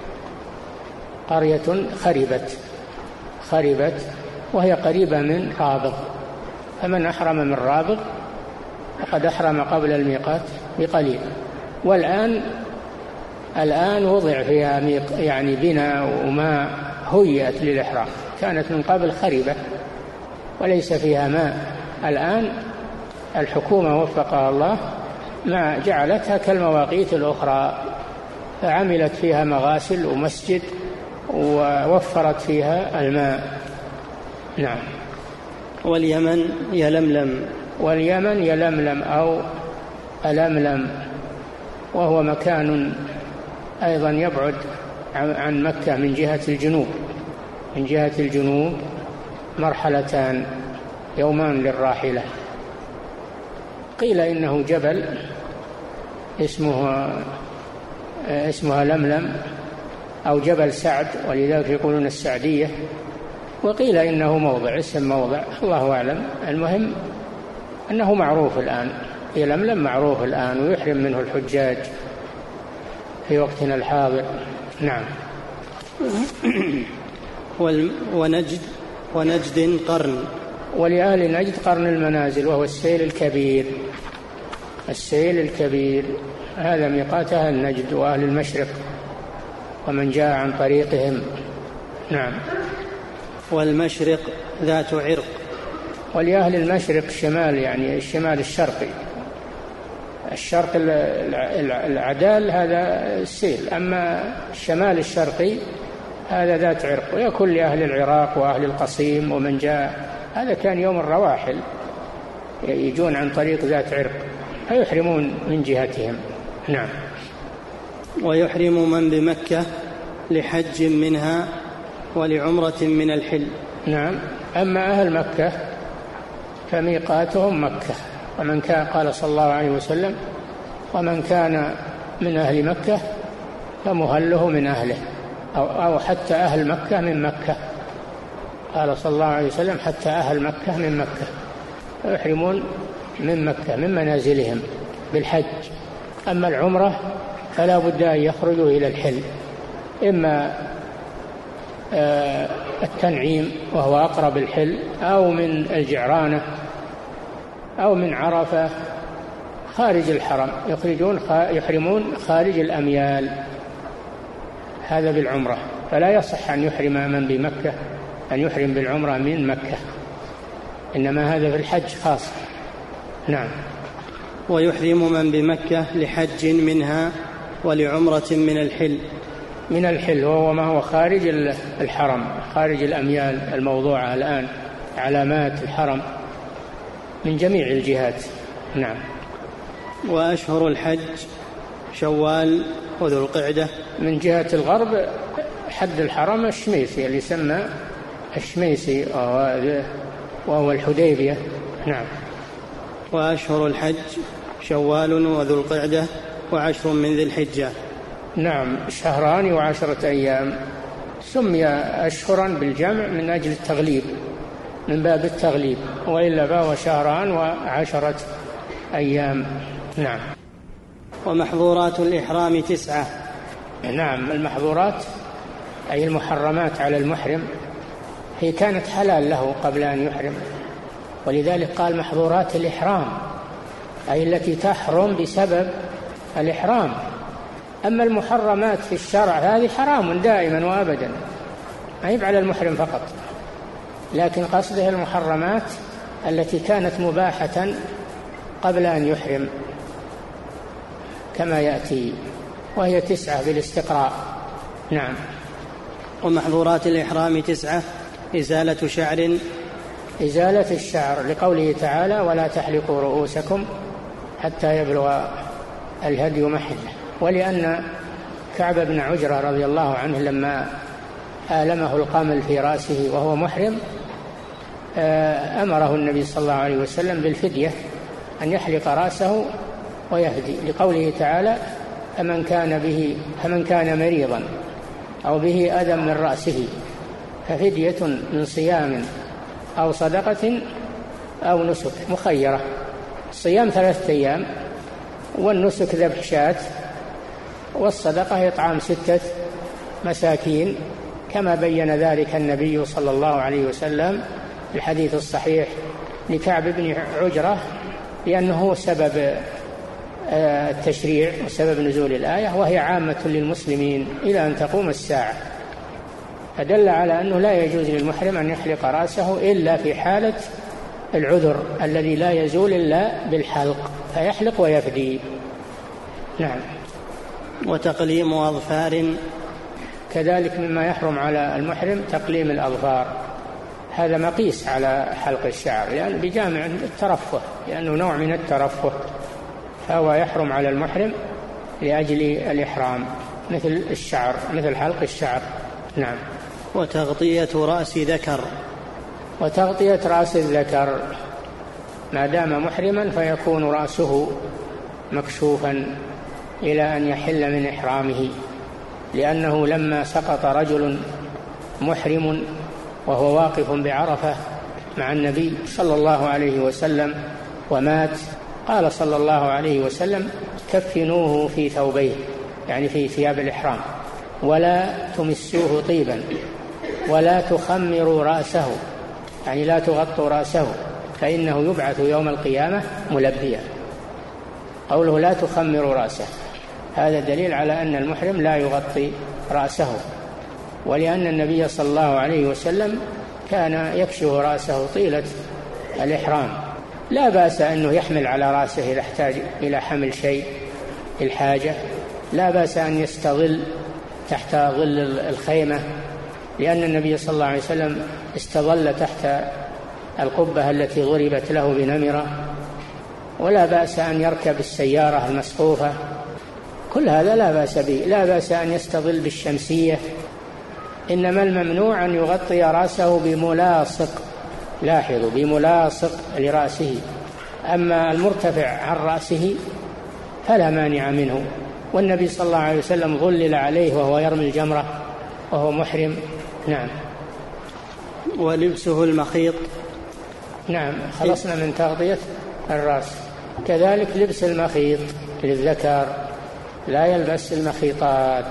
قرية خربت خربت وهي قريبة من رابغ، فمن أحرم من رابغ فقد أحرم قبل الميقات بقليل. والآن الآن وضع فيها يعني بناء وما هيئت للإحرام، كانت من قبل خربة وليس فيها ماء. الآن الحكومة وفقها الله ما جعلتها كالمواقيت الأخرى، فعملت فيها مغاسل ومسجد ووفرت فيها الماء. نعم. واليمن يلملم واليمن يلملم أو ألملم، وهو مكان أيضا يبعد عن مكة من جهة الجنوب من جهة الجنوب مرحلتان يومان للراحلة. قيل إنه جبل اسمه اسمها لملم أو جبل سعد، ولذلك يقولون السعدية، وقيل إنه موضع اسم موضع، الله أعلم. المهم أنه معروف الآن، يلملم معروف الآن ويحرم منه الحجاج في وقتنا الحاضر. نعم. ونجد ونجد قرن، ولأهل نجد قرن المنازل، وهو السيل الكبير السيل الكبير هذا ميقاتها النجد وأهل المشرق ومن جاء عن طريقهم. نعم. والمشرق ذات عرق، ولأهل المشرق الشمال، يعني الشمال الشرقي، الشرق العدال هذا السيل، أما الشمال الشرقي هذا ذات عرق، ويكون لأهل العراق وأهل القصيم ومن جاء. هذا كان يوم الرواحل يجون عن طريق ذات عرق فيحرمون من جهتهم. نعم. ويحرم من بمكة لحج منها ولعمرة من الحل. نعم. أما أهل مكة فميقاتهم مكة، ومن كان قال صلى الله عليه وسلم ومن كان من أهل مكة فمهله من أهله، أو, أو حتى أهل مكة من مكة، قال صلى الله عليه وسلم حتى أهل مكة من مكة، فيحرمون من مكة من منازلهم بالحج. أما العمرة فلا بد أن يخرجوا إلى الحل، إما التنعيم وهو أقرب الحل، أو من الجعرانة، أو من عرفة خارج الحرم، يخرجون يحرمون خارج الأميال. هذا بالعمرة، فلا يصح أن يحرم من بمكة أن يحرم بالعمرة من مكة، إنما هذا في الحج خاص. نعم. ويحرم من بمكة لحج منها ولعمرة من الحل. من الحل وهو ما هو خارج الحرم، خارج الأميال الموضوعة الآن، علامات الحرم من جميع الجهات. نعم. وأشهر الحج شوال وذو القعدة. من جهة الغرب حد الحرم الشميسي اللي يسمى الشميسي وهو الحديبية. نعم. وأشهر الحج شوال وذو القعدة وعشر من ذي الحجة. نعم. شهران وعشرة أيام، سمي أشهرا بالجمع من أجل التغليب، من باب التغليب، وإلا فهو شهران وعشرة أيام. نعم. ومحظورات الإحرام تسعة. نعم. المحظورات أي المحرمات على المحرم هي كانت حلال له قبل أن يحرم، ولذلك قال محظورات الإحرام، أي التي تحرم بسبب الإحرام. أما المحرمات في الشرع هذه حرام دائما وأبدا، ما هي على المحرم فقط، لكن قصده المحرمات التي كانت مباحة قبل أن يحرم كما يأتي، وهي تسعة بالاستقراء. نعم. ومحظورات الإحرام تسعة: إزالة شعر، إزالة الشعر لقوله تعالى: ولا تحلقوا رؤوسكم حتى يبلغ الهدي محله. ولأن كعب بن عجرة رضي الله عنه لما آلمه القمل في رأسه وهو محرم أمره النبي صلى الله عليه وسلم بالفدية، أن يحلق رأسه ويهدي، لقوله تعالى: فمن كان به فمن كان مريضا أو به أذى من رأسه ففدية من صيام أو صدقة أو نسك، مخيرة. الصيام ثلاثة أيام، والنسك ذبح شاة، والصدقة إطعام ستة مساكين، كما بين ذلك النبي صلى الله عليه وسلم في الحديث الصحيح لكعب بن عجرة، لأنه سبب التشريع وسبب نزول الآية، وهي عامة للمسلمين إلى أن تقوم الساعة، فدل على أنه لا يجوز للمحرم أن يحلق رأسه إلا في حالة العذر الذي لا يزول إلا بالحلق، فيحلق ويفدي. نعم. وتقليم أظفار، كذلك مما يحرم على المحرم تقليم الأظفار، هذا مقيس على حلق الشعر، لأنه بجامع الترفه، لأنه نوع من الترفه، فهو يحرم على المحرم لأجل الإحرام، مثل الشعر، مثل حلق الشعر. نعم. وتغطية رأس ذكر، وتغطية رأس الذكر ما دام محرما فيكون رأسه مكشوفا إلى أن يحل من إحرامه، لأنه لما سقط رجل محرم وهو واقف بعرفة مع النبي صلى الله عليه وسلم ومات، قال صلى الله عليه وسلم: كفنوه في ثوبيه، يعني في ثياب الإحرام، ولا تمسوه طيبا، ولا تخمروا رأسه، يعني لا تغطوا رأسه، فإنه يبعث يوم القيامة ملبيا. قوله لا تخمروا رأسه هذا دليل على أن المحرم لا يغطي رأسه، ولأن النبي صلى الله عليه وسلم كان يكشف رأسه طيلة الإحرام. لا بأس أنه يحمل على رأسه إذا احتاج إلى حمل شيء الحاجة، لا بأس أن يستظل تحت ظل الخيمة، لأن النبي صلى الله عليه وسلم استظل تحت القبة التي ضربت له بنمرة، ولا بأس أن يركب السيارة المسقوفة، كل هذا لا بأس به. لا بأس أن يستظل بالشمسية، إنما الممنوع أن يغطي رأسه بملاصق، لاحظوا، بملاصق لرأسه، أما المرتفع عن رأسه فلا مانع منه، والنبي صلى الله عليه وسلم ظلل عليه وهو يرمي الجمرة وهو محرم. نعم. ولبسه المخيط. نعم، خلصنا من تغطية الرأس. كذلك لبس المخيط للذكر، لا يلبس المخيطات،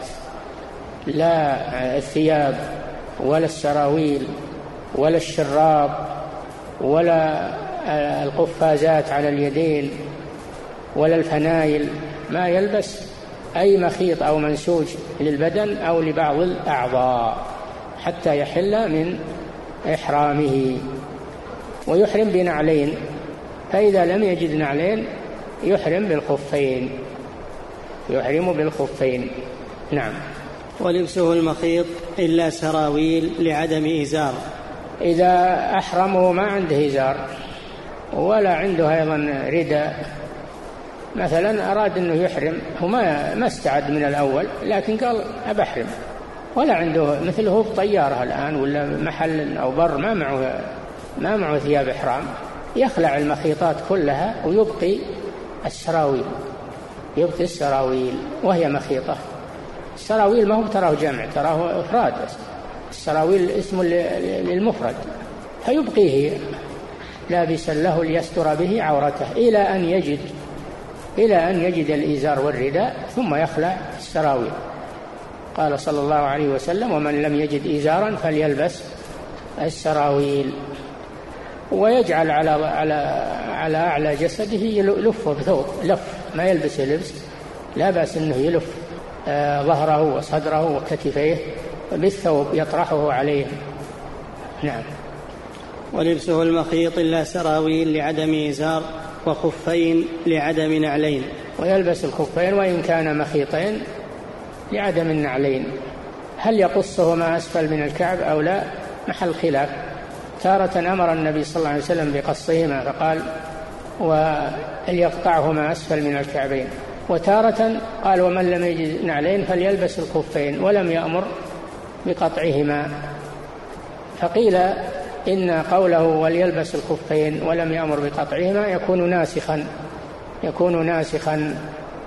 لا الثياب ولا السراويل ولا الشراب ولا القفازات على اليدين ولا الفنايل، ما يلبس أي مخيط أو منسوج للبدن أو لبعض الأعضاء حتى يحل من إحرامه. ويحرم بنعلين، فإذا لم يجد نعلين يحرم بالخفين، يحرم بالخفين. نعم. ولبسه المخيط إلا سراويل لعدم إزار، إذا أحرمه ما عنده إزار ولا عنده أيضا رداء، مثلا أراد أنه يحرم، هو ما ما استعد من الأول، لكن قال أبحرم، ولا عنده مثل هو بطيارة الآن ولا محل أو بر ما معه ما معه ثياب إحرام، يخلع المخيطات كلها ويبقي السراويل، يبقي السراويل وهي مخيطة. السراويل ما هو تراه جمع، تراه إفراد، السراويل اسم للمفرد، فيبقيه لابسا له ليستر به عورته إلى أن يجد إلى أن يجد الإزار والرداء ثم يخلع السراويل. قال صلى الله عليه وسلم: ومن لم يجد إزارا فليلبس السراويل. ويجعل على على على أعلى جسده يلفه بثوب، لف، ما يلبس لبس، لا بأس أنه يلف آه ظهره وصدره وكتفيه بالثوب يطرحه عليه. نعم. ولبسه المخيط إلا سراويل لعدم إزار، وخفين لعدم نعلين. ويلبس الخفين وإن كان مخيطين لعدم النعلين. هل يقصهما أسفل من الكعب أو لا؟ محل خلاف. تارة أمر النبي صلى الله عليه وسلم بقصهما فقال: وليقطعهما أسفل من الكعبين، وتارة قال: ومن لم يجد نعلين فليلبس الخفين، ولم يأمر بقطعهما. فقيل إن قوله وليلبس الخفين ولم يأمر بقطعهما يكون ناسخا يكون ناسخا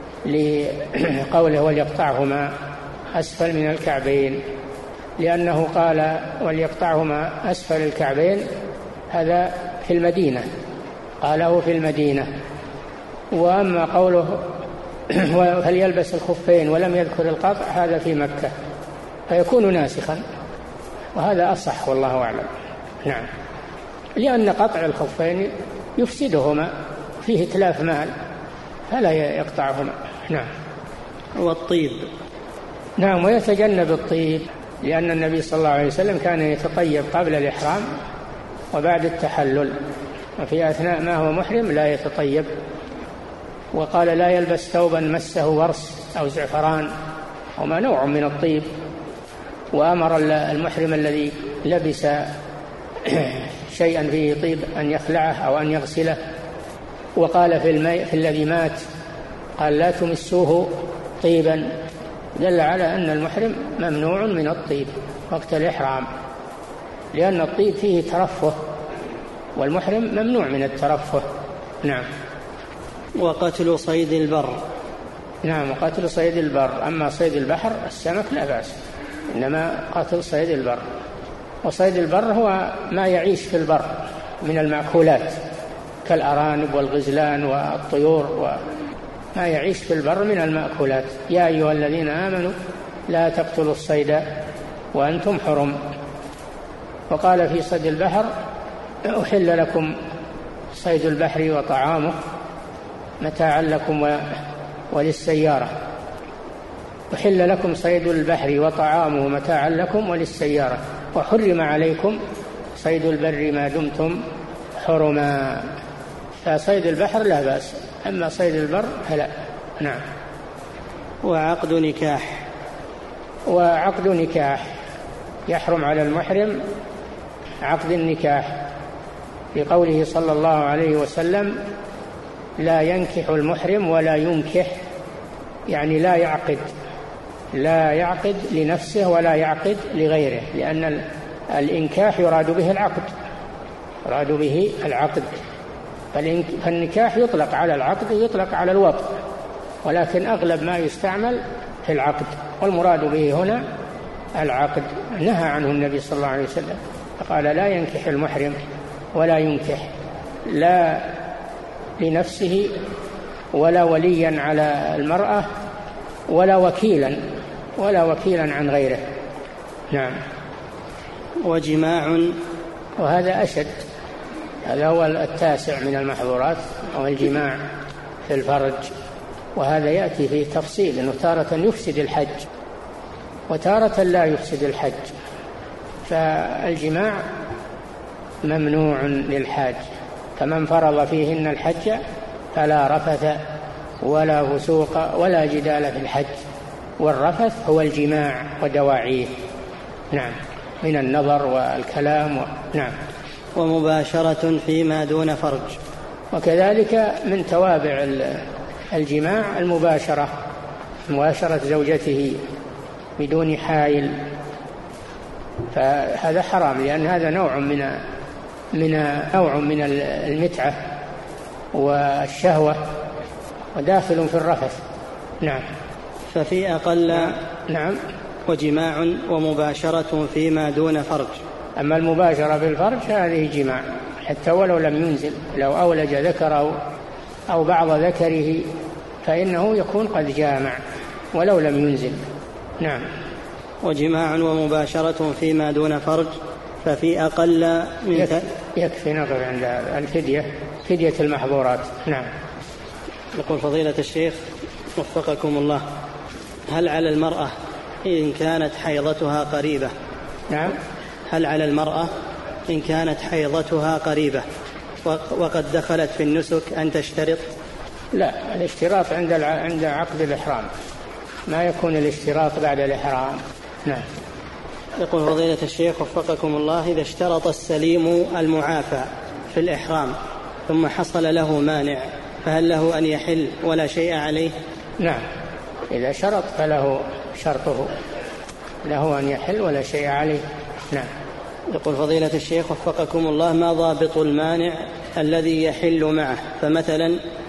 لقوله وليقطعهما أسفل من الكعبين، لأنه قال وليقطعهما أسفل الكعبين، هذا في المدينة، قاله في المدينة. وأما قوله فليلبس الخفين ولم يذكر القطع، هذا في مكة، فيكون ناسخا، وهذا أصح والله أعلم. نعم، لأن قطع الخفين يفسدهما، فيه إتلاف مال، فلا يقطعهما. نعم. والطيب. نعم، ويتجنب الطيب، لأن النبي صلى الله عليه وسلم كان يتطيب قبل الإحرام وبعد التحلل، وفي أثناء ما هو محرم لا يتطيب. وقال لا يلبس ثوبا مسه ورس أو زعفران، وما نوع من الطيب. وأمر المحرم الذي لبس شيئا فيه طيب أن يخلعه أو أن يغسله. وقال في, المي... في الذي مات قال لا تمسوه طيبا، دل على أن المحرم ممنوع من الطيب وقت الإحرام، لأن الطيب فيه ترفه، والمحرم ممنوع من الترفه. نعم. وقتل صيد البر. نعم، وقتل صيد البر. أما صيد البحر السمك لا بأس، إنما قتل صيد البر. وصيد البر هو ما يعيش في البر من المأكولات كالأرانب والغزلان والطيور وما يعيش في البر من المأكولات. يا أيها الذين آمنوا لا تقتلوا الصيد وأنتم حرم. وقال في صيد البحر أحل لكم صيد البحر وطعامه متاعا لكم وللسيارة. أحل لكم صيد البحر وطعامه متاعا لكم وللسيارة، وحرم عليكم صيد البر ما دمتم حرما. فصيد البحر لا بأس، أما صيد البر فلا. نعم. وعقد نكاح. وعقد نكاح يحرم على المحرم عقد النكاح، لقوله صلى الله عليه وسلم لا ينكح المحرم ولا ينكح، يعني لا يعقد، لا يعقد لنفسه ولا يعقد لغيره، لأن الإنكاح يراد به العقد، يراد به العقد. فالنكاح يطلق على العقد ويطلق على الوطء، ولكن أغلب ما يستعمل في العقد، والمراد به هنا العقد. نهى عنه النبي صلى الله عليه وسلم، فقال لا ينكح المحرم ولا ينكح، لا لنفسه ولا وليا على المرأة ولا وكيلا ولا وكيلا عن غيره. نعم. وجماع. وهذا أشد، هذا هو التاسع من المحظورات، أو الجماع في الفرج. وهذا يأتي فيه تفصيل، أنه تارة يفسد الحج وتارة لا يفسد الحج. فالجماع ممنوع للحاج، فمن فرض فيهن الحج فلا رفث ولا فسوق ولا جدال في الحج. والرفث هو الجماع ودواعيه. نعم، من النظر والكلام و... نعم. ومباشرة فيما دون فرج. وكذلك من توابع الجماع المباشرة، مباشرة زوجته بدون حائل، فهذا حرام، لأن هذا نوع من من نوع من المتعة والشهوة وداخل في الرفث. نعم. ففي أقل. نعم. وجماع ومباشرة فيما دون فرج. أما المباشرة في الفرج هذه جماع، حتى ولو لم ينزل، لو أولج ذكره أو بعض ذكره فإنه يكون قد جامع ولو لم ينزل. نعم. وجماع ومباشرة فيما دون فرج. ففي أقل من يكفي, يكفي نقل عند الفدية، فدية المحظورات. نعم. يقول فضيلة الشيخ وفقكم الله، هل على المرأة إن كانت حيضتها قريبة؟ نعم. هل على المرأة إن كانت حيضتها قريبة وقد دخلت في النسك أن تشترط؟ لا، الاشتراط عند عند عقد الإحرام، ما يكون الاشتراط بعد الإحرام. نعم. يقول فضيلة الشيخ وفقكم الله، إذا اشترط السليم المعافى في الإحرام ثم حصل له مانع، فهل له أن يحل ولا شيء عليه؟ نعم، إذا شرط فله شرطه، له أن يحل ولا شيء عليه. نعم. يقول فضيلة الشيخ وفقكم الله، ما ضابط المانع الذي يحل معه؟ فمثلا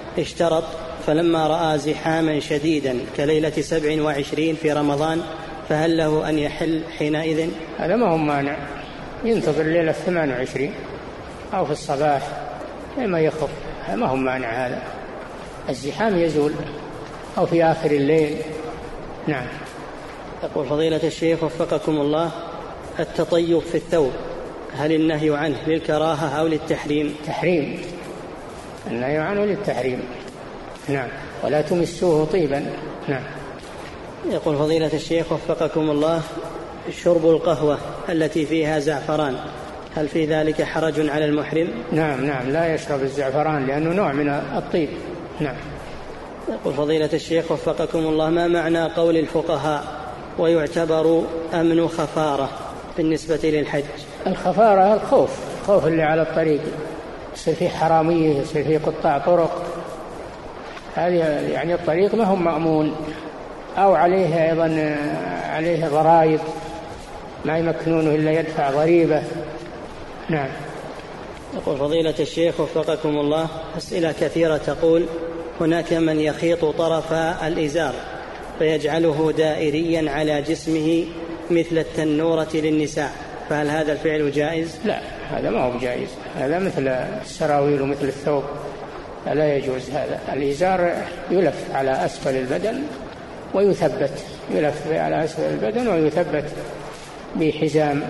اشترط فلما رأى زحاما شديدا كليلة سبع وعشرين في رمضان فهل له أن يحل حينئذ؟ هذا ما هو مانع، ينتظر ليلة ثمان وعشرين أو في الصباح لما يخف، ما هو مانع هذا، الزحام يزول أو في آخر الليل. نعم. يقول فضيلة الشيخ وفقكم الله، التطيب في الثوب هل النهي عنه للكراهة أو للتحريم؟ تحريم، النهي عنه للتحريم. نعم. ولا تمسوه طيبا. نعم. يقول فضيلة الشيخ وفقكم الله، شرب القهوة التي فيها زعفران هل في ذلك حرج على المحرم؟ نعم نعم، لا يشرب الزعفران لأنه نوع من الطيب. نعم. يقول فضيلة الشيخ وفقكم الله، ما معنى قول الفقهاء ويعتبر أمن خفارة بالنسبة للحج؟ الخفارة الخوف، الخوف اللي على الطريق، يصير فيه حرامية، يصير فيه قطاع طرق، هذه يعني الطريق ما هو مأمون، أو عليه أيضا عليه ضرائب ما يمكنونه إلا يدفع ضريبة. نعم. يقول فضيلة الشيخ وفقكم الله، أسئلة كثيرة تقول هناك من يخيط طرف الإزار فيجعله دائريا على جسمه مثل التنورة للنساء، فهل هذا الفعل جائز؟ لا، هذا ما هو جائز، هذا مثل السراويل ومثل الثوب، لا يجوز هذا. الإزار يلف على أسفل البدن ويثبت، يلف على أسفل البدن ويثبت بحزام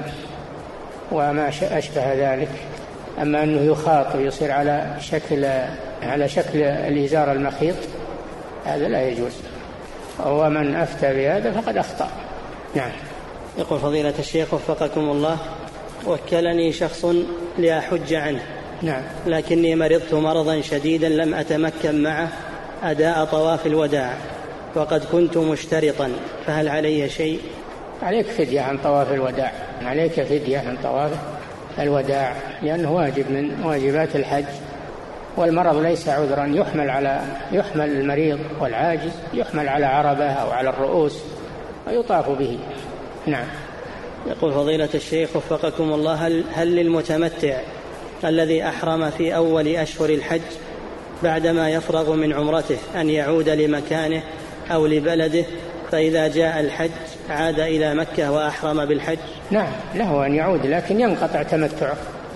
وما أشبه ذلك. أما أنه يخاط ويصير على شكل على شكل الإزار المخيط هذا لا يجوز، ومن أفتى بهذا فقد أخطأ. نعم. يقول فضيلة الشيخ وفقكم الله، وكلني شخص لأحج عنه. نعم. لكني مرضت مرضا شديدا لم أتمكن معه أداء طواف الوداع وقد كنت مشترطا، فهل علي شيء؟ عليك فدية عن طواف الوداع، عليك فدية عن طواف الوداع لأنه واجب من واجبات الحج، والمرض ليس عذرا، يحمل على يحمل المريض والعاجز يحمل على عربة أو على الرؤوس ويطاف به. نعم. يقول فضيلة الشيخ وفقكم الله، هل, هل للمتمتع الذي أحرم في أول أشهر الحج بعدما يفرغ من عمرته أن يعود لمكانه أو لبلده، فإذا جاء الحج عاد إلى مكة وأحرم بالحج؟ نعم، له أن يعود، لكن ينقطع تمتعه،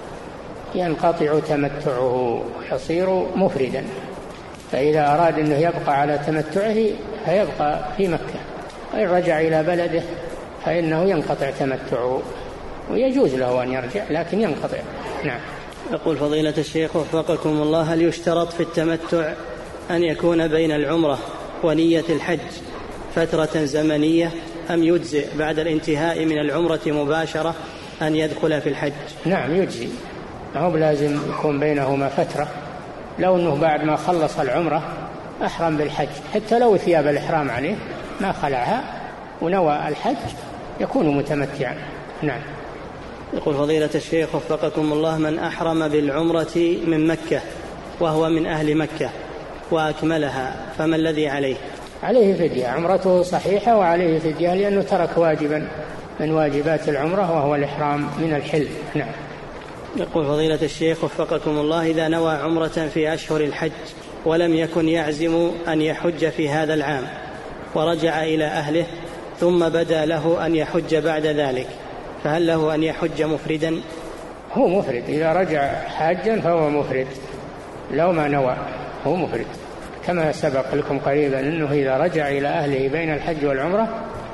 ينقطع تمتعه، يصير مفردا. فإذا أراد أنه يبقى على تمتعه فيبقى في مكة، وإن رجع إلى بلده فإنه ينقطع تمتعه، ويجوز له أن يرجع لكن ينقطع. نعم. يقول فضيلة الشيخ وفقكم الله، هل يشترط في التمتع أن يكون بين العمرة ونية الحج فترة زمنية أم يجزئ بعد الانتهاء من العمرة مباشرة أن يدخل في الحج؟ نعم يجزي، ما هو لازم يكون بينهما فترة. لو أنه بعد ما خلص العمرة أحرم بالحج، حتى لو ثياب الإحرام عليه ما خلعها ونوى الحج يكون متمتعا. نعم. يقول فضيلة الشيخ وفقكم الله، من أحرم بالعمرة من مكة وهو من أهل مكة وأكملها فما الذي عليه؟ عليه فدية، عمرته صحيحة وعليه فدية لأنه ترك واجبا من واجبات العمرة وهو الإحرام من الحل. نعم. يقول فضيلة الشيخ وفقكم الله، إذا نوى عمرة في أشهر الحج ولم يكن يعزم أن يحج في هذا العام ورجع إلى أهله ثم بدا له أن يحج بعد ذلك، فهل له أن يحج مفردا؟ هو مفرد، إذا رجع حاجا فهو مفرد، لو ما نوى هو مفرد، كما سبق لكم قريبا أنه إذا رجع إلى أهله بين الحج والعمرة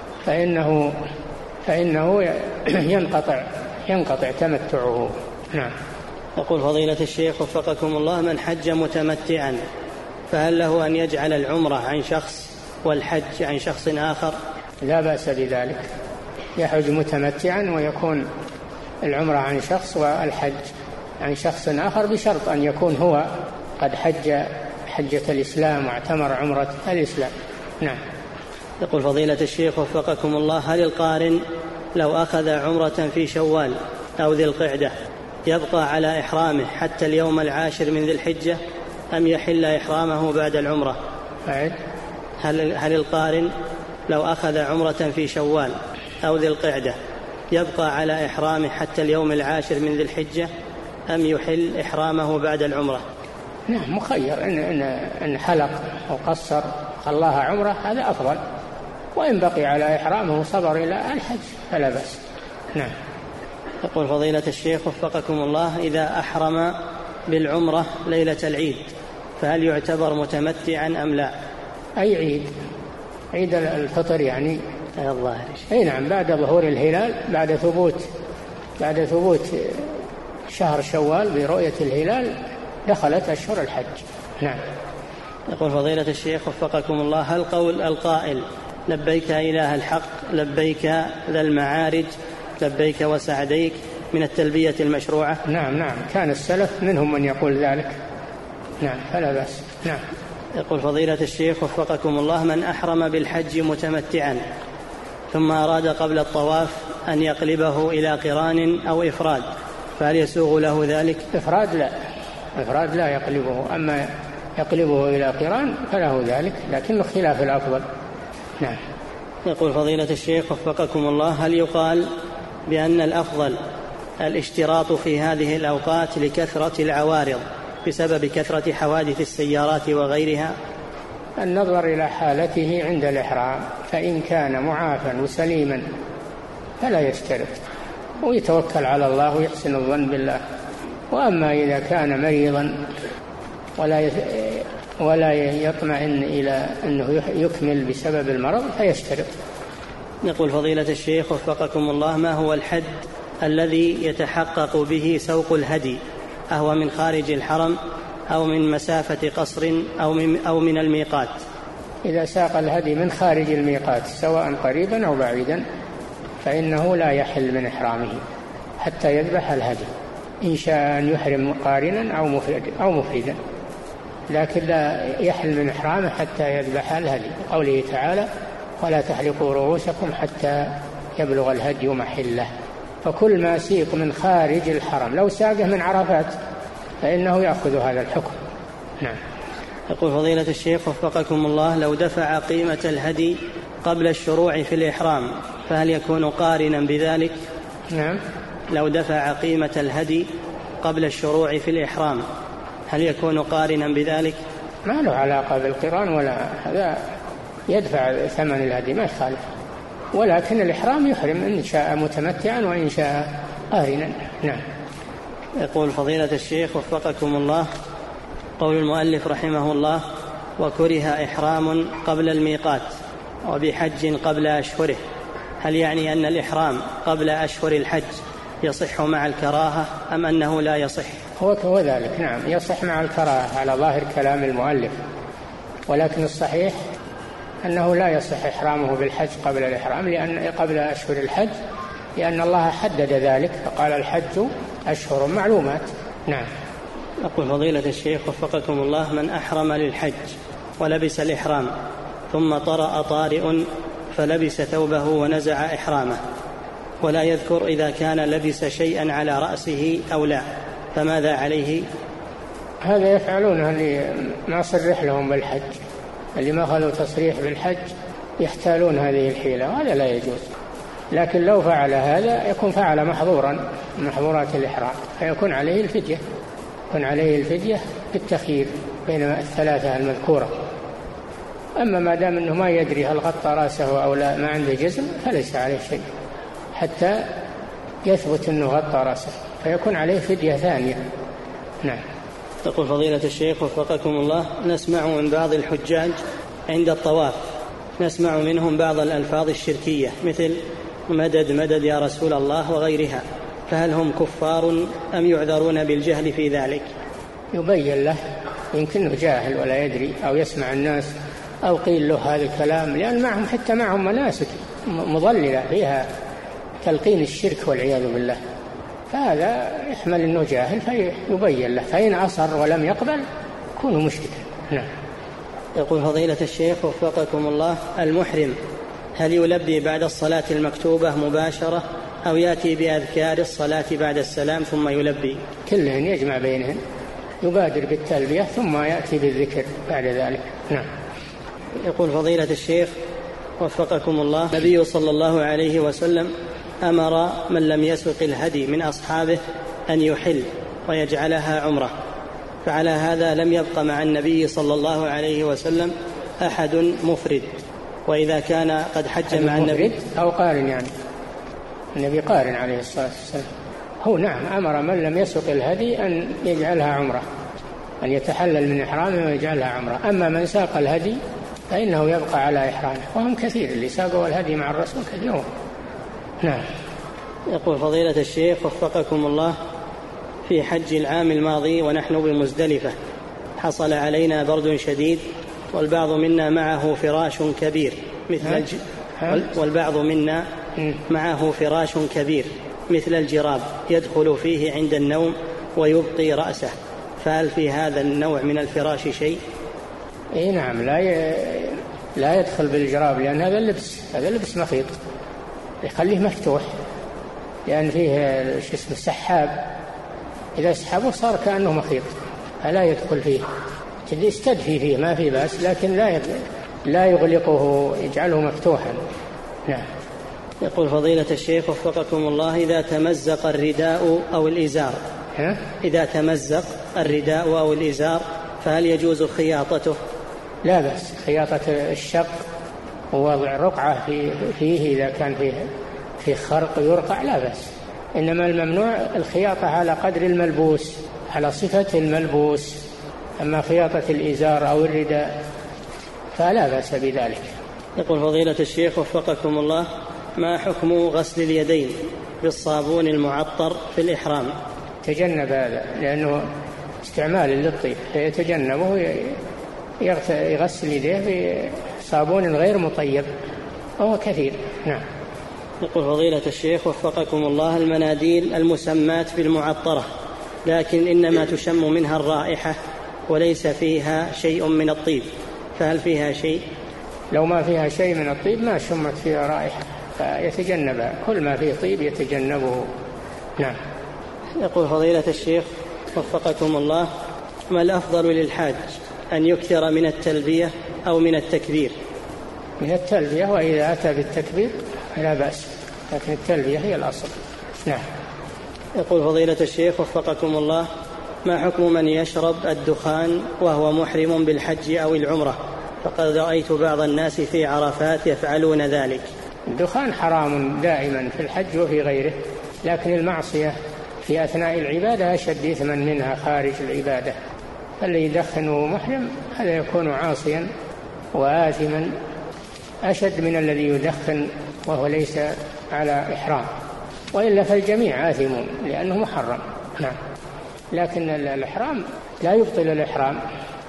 فإنه فإنه ينقطع ينقطع تمتعه. نعم. يقول فضيلة الشيخ وفقكم الله، من حج متمتعا فهل له أن يجعل العمرة عن شخص والحج عن شخص آخر؟ لا بأس بذلك، يحج متمتعا ويكون العمرة عن شخص والحج عن شخص آخر، بشرط أن يكون هو قد حج حجة الإسلام واعتمر عمرة الإسلام. نعم. يقول فضيلة الشيخ وفقكم الله، هل القارن لو أخذ عمرة في شوال أو ذي القعدة يبقى على إحرامه حتى اليوم العاشر من ذي الحجة أم يحل إحرامه بعد العمرة؟ هل, هل القارن لو أخذ عمرة في شوال أو ذي القعدة يبقى على إحرامه حتى اليوم العاشر من ذي الحجة أم يحل إحرامه بعد العمرة؟ نعم مخير، إن, إن, إن حلق أو قصر خلاها عمره هذا أفضل، وإن بقي على إحرامه وصبر إلى الحج فلا بأس. نعم. يقول فضيلة الشيخ وفقكم الله: إذا أحرم بالعمرة ليلة العيد فهل يعتبر متمتعا أم لا؟ أي عيد؟ عيد الفطر يعني. أي الظاهر. أي نعم، بعد ظهور الهلال، بعد ثبوت بعد ثبوت شهر شوال برؤية الهلال دخلت أشهر الحج. نعم. يقول فضيلة الشيخ وفقكم الله: هل قول القائل لبيك إله الحق لبيك ذا المعارج لبيك وسعديك من التلبية المشروعة؟ نعم نعم، كان السلف منهم من يقول ذلك. نعم فلا بأس. نعم. يقول فضيلة الشيخ وفقكم الله: من أحرم بالحج متمتعا ثم أراد قبل الطواف أن يقلبه إلى قران أو إفراد فهل يسوغ له ذلك؟ إفراد لا، إفراد لا يقلبه، أما يقلبه إلى قران فله ذلك، لكنه خلاف الأفضل. نعم. يقول فضيلة الشيخ وفقكم الله: هل يقال بأن الأفضل الاشتراط في هذه الأوقات لكثرة العوارض بسبب كثرة حوادث السيارات وغيرها؟ النظر إلى حالته عند الإحرام، فإن كان معافا وسليما فلا يشترط ويتوكل على الله ويحسن الظن بالله، وأما إذا كان مريضا ولا ولا يطمئن إلى أنه يكمل بسبب المرض فيشترط. يقول فضيلة الشيخ وفقكم الله: ما هو الحد الذي يتحقق به سوق الهدي، أهو من خارج الحرم أو من مسافة قصر أو من, أو من الميقات؟ إذا ساق الهدي من خارج الميقات سواء قريبا أو بعيدا فإنه لا يحل من إحرامه حتى يذبح الهدي، إن شاء أن يحرم قارنا أو مفردا أو مفردا، لكن لا يحل من إحرامه حتى يذبح الهدي. قوله تعالى: ولا تحلقوا رؤوسكم حتى يبلغ الهدي محله. فكل ما سيق من خارج الحرم لو ساقه من عرفات فإنه يأخذ هذا الحكم. نعم. يقول فضيلة الشيخ وفقكم الله: لو دفع قيمة الهدي قبل الشروع في الإحرام فهل يكون قارنا بذلك؟ نعم. لو دفع قيمة الهدي قبل الشروع في الإحرام هل يكون قارنا بذلك؟ ما له علاقة بالقران ولا هذا، يدفع ثمن الهدي ما يخالف، ولكن الإحرام يحرم إن شاء متمتعا وإن شاء قارنا. نعم. يقول فضيلة الشيخ وفقكم الله: قول المؤلف رحمه الله: وكره إحرام قبل الميقات وبحج قبل أشهره، هل يعني أن الإحرام قبل أشهر الحج يصح مع الكراهة أم أنه لا يصح؟ هو كذلك. نعم يصح مع الكراهة على ظاهر كلام المؤلف، ولكن الصحيح أنه لا يصح إحرامه بالحج قبل الإحرام لأن قبل أشهر الحج، لأن الله حدد ذلك فقال: الحج أشهر معلومات. نعم. أقول فضيلة الشيخ وفقكم الله: من أحرم للحج ولبس الإحرام ثم طرأ طارئ فلبس ثوبه ونزع إحرامه ولا يذكر إذا كان لبس شيئا على رأسه أو لا، فماذا عليه؟ هذا يفعلونه اللي ما صرح لهم بالحج، اللي ما أخذوا تصريح بالحج يحتالون هذه الحيلة، وهذا لا يجوز. لكن لو فعل هذا يكون فعل محظورا من محظورات الإحرام، فيكون عليه الفدية، يكون عليه الفدية بالتخيير بين الثلاثة المذكورة. أما ما دام أنه ما يدري هل غطى رأسه أو لا، ما عنده جزم، فليس عليه شيء حتى يثبت أنه غطى رأسه، فيكون عليه فدية ثانية. نعم. تقول فضيلة الشيخ وفقكم الله: نسمع من بعض الحجاج عند الطواف نسمع منهم بعض الألفاظ الشركية مثل مدد مدد يا رسول الله وغيرها، فهل هم كفار أم يعذرون بالجهل في ذلك؟ يبين له، يمكنه جاهل ولا يدري، أو يسمع الناس أو قيل له هذا الكلام، لأن معهم حتى معهم مناسك مضللة فيها تلقين الشرك والعياذ بالله، فهذا يحمل أنه جاهل فيبين له، فإن أصر ولم يقبل يكون مشركا. نعم. يقول فضيلة الشيخ وفقكم الله: المحرم هل يلبي بعد الصلاة المكتوبة مباشرة أو يأتي بأذكار الصلاة بعد السلام ثم يلبي؟ كلهن يجمع بينهن، يبادر بالتلبية ثم يأتي بالذكر بعد ذلك. نعم. يقول فضيلة الشيخ وفقكم الله: النبي صلى الله عليه وسلم أمر من لم يسق الهدي من أصحابه أن يحل ويجعلها عمرة، فعلى هذا لم يبق مع النبي صلى الله عليه وسلم أحد مفرد، وإذا كان قد حج مع النبي أو قارن، يعني النبي قارن عليه الصلاة والسلام، هو نعم أمر من لم يسق الهدي أن يجعلها عمرة، أن يتحلل من إحرامه ويجعلها عمرة. أما من ساق الهدي فإنه يبقى على إحرامه، وهم كثير اللي ساقوا الهدي مع الرسول كثيرون. نعم. يقول فضيلة الشيخ وفقكم الله، في حج العام الماضي ونحن بمزدلفة حصل علينا برد شديد، والبعض منا معه فراش كبير مثل الج... والبعض منا معه فراش كبير مثل الجراب يدخل فيه عند النوم ويبطي رأسه، فهل في هذا النوع من الفراش شيء؟ اي نعم، لا ي... لا يدخل بالجراب، لأن هذا اللبس هذا لبس مخيط، يخليه مفتوح، لأن فيه شو اسمه سحاب، إذا سحبه صار كأنه مخيط، فلا يدخل فيه، يستدفي فيه ما في بأس، لكن لا يد... لا يغلقه، يجعله مفتوحا. نعم. يقول فضيلة الشيخ وفقكم الله، إذا تمزق الرداء أو الإزار ها؟ إذا تمزق الرداء أو الإزار فهل يجوز خياطته؟ لا بأس، خياطة الشق ووضع رقعة فيه إذا كان فيه في خرق يرقع لا بأس، إنما الممنوع الخياطة على قدر الملبوس، على صفة الملبوس. أما خياطة الإزار أو الرداء فلا بأس بذلك. يقول فضيلة الشيخ وفقكم الله، ما حكم غسل اليدين بالصابون المعطر في الإحرام؟ تجنب هذا، لأنه استعمال للطيب، فيتجنبه، يغسل يديه بصابون غير مطيب وهو كثير. نعم. يقول فضيلة الشيخ وفقكم الله، المناديل المسمات بالمعطرة لكن إنما تشم منها الرائحة وليس فيها شيء من الطيب، فهل فيها شيء؟ لو ما فيها شيء من الطيب ما شمت فيها رائحة، فيتجنبها، كل ما فيه طيب يتجنبه. نعم. يقول فضيلة الشيخ وفقكم الله، ما الأفضل للحاج، أن يكثر من التلبية أو من التكبير؟ من التلبية، وإذا أتى بالتكبير لا بأس، لكن التلبية هي الأصل. نعم. يقول فضيلة الشيخ وفقكم الله، ما حكم من يشرب الدخان وهو محرم بالحج أو العمرة؟ فقد رأيت بعض الناس في عرفات يفعلون ذلك. الدخان حرام دائما في الحج وفي غيره، لكن المعصية في أثناء العبادة أشد إثما منها خارج العبادة. الذي يدخن وهو محرم هذا يكون عاصيا وآثما أشد من الذي يدخن وهو ليس على إحرام، وإلا فالجميع آثمون لأنه محرم. نعم. لكن الإحرام لا يبطل الإحرام،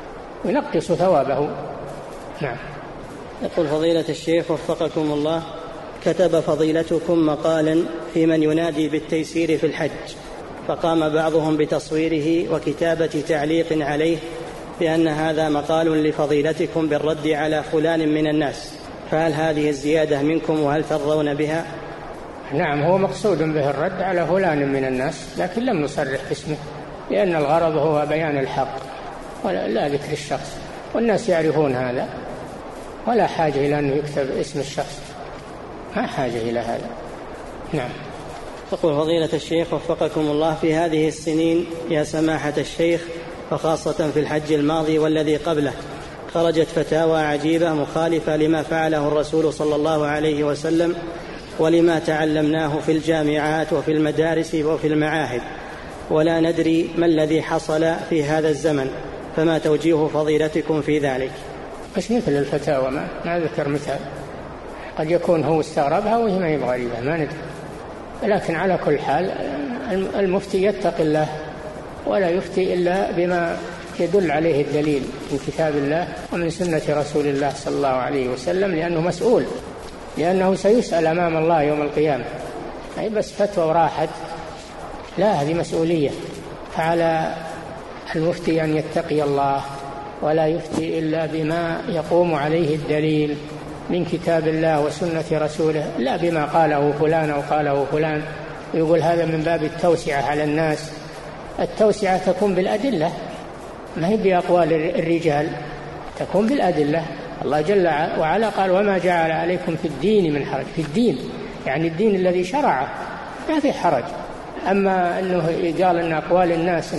ينقص ثوابه. نعم. يقول فضيلة الشيخ وفقكم الله، كتب فضيلتكم مقالا في من ينادي بالتيسير في الحج، فقام بعضهم بتصويره وكتابة تعليق عليه بأن هذا مقال لفضيلتكم بالرد على فلان من الناس، فهل هذه الزيادة منكم وهل ترضون بها؟ نعم، هو مقصود به الرد على فلان من الناس، لكن لم نصرح باسمه، لأن الغرض هو بيان الحق ولا ذكر الشخص، والناس يعرفون هذا، ولا حاجة إلى أن يكتب اسم الشخص، ما حاجة إلى هذا. نعم. يقول فضيلة الشيخ وفقكم الله، في هذه السنين يا سماحة الشيخ، وخاصة في الحج الماضي والذي قبله، خرجت فتاوى عجيبة مخالفة لما فعله الرسول صلى الله عليه وسلم ولما تعلمناه في الجامعات وفي المدارس وفي المعاهد، ولا ندري ما الذي حصل في هذا الزمن، فما توجيه فضيلتكم في ذلك؟ مش مثل الفتاوى، ما, ما ذكر مثال، قد يكون هو استغربها وهي ما هي بغريبة، ما ندري. لكن على كل حال المفتي يتقي الله ولا يفتي إلا بما يدل عليه الدليل من كتاب الله ومن سنة رسول الله صلى الله عليه وسلم، لأنه مسؤول، لأنه سيسأل أمام الله يوم القيامة. أي بس فتوى وراحت، لا، هذه مسؤولية. فعلى المفتي أن يتقي الله ولا يفتي إلا بما يقوم عليه الدليل من كتاب الله وسنة رسوله، لا بما قاله فلان أو قاله فلان، يقول هذا من باب التوسعة على الناس. التوسعة تكون بالأدلة، ما هي بأقوال الرجال، تكون بالأدلة. الله جل وعلا قال وما جعل عليكم في الدين من حرج، في الدين يعني الدين الذي شرعه ما في حرج. أما أنه قال أن أقوال الناس أنها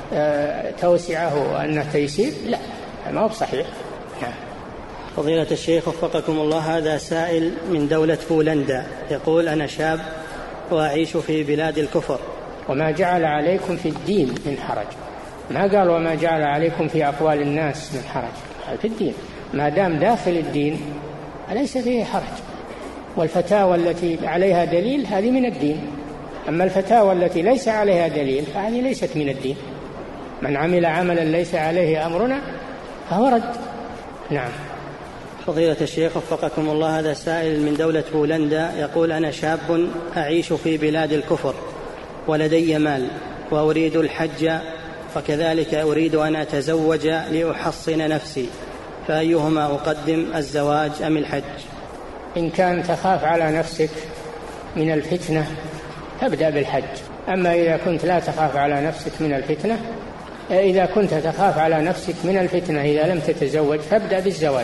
توسعه وأنه تيسير، لا، ما هو بصحيح. فضيلة الشيخ وفقكم الله، هذا سائل من دولة بولندا يقول: أنا شاب وأعيش في بلاد الكفر. وما جعل عليكم في الدين من حرج، ما قال وما جعل عليكم في أقوال الناس من حرج، في الدين ما دام داخل الدين أليس فيه حرج. والفتاوى التي عليها دليل هذه من الدين، أما الفتاوى التي ليس عليها دليل فهذه ليست من الدين. من عمل عملا ليس عليه أمرنا فهو رد. نعم. فضيلة الشيخ وفقكم الله، هذا سائل من دولة بولندا يقول: أنا شاب أعيش في بلاد الكفر ولدي مال وأريد الحج، وكذلك أريد أن أتزوج لأحصن نفسي، فأيهما أقدم، الزواج أم الحج؟ إن كان تخاف على نفسك من الفتنة فابدأ بالحج. أما إذا كنت لا تخاف على نفسك من الفتنة إذا كنت تخاف على نفسك من الفتنة إذا لم تتزوج فابدأ بالزواج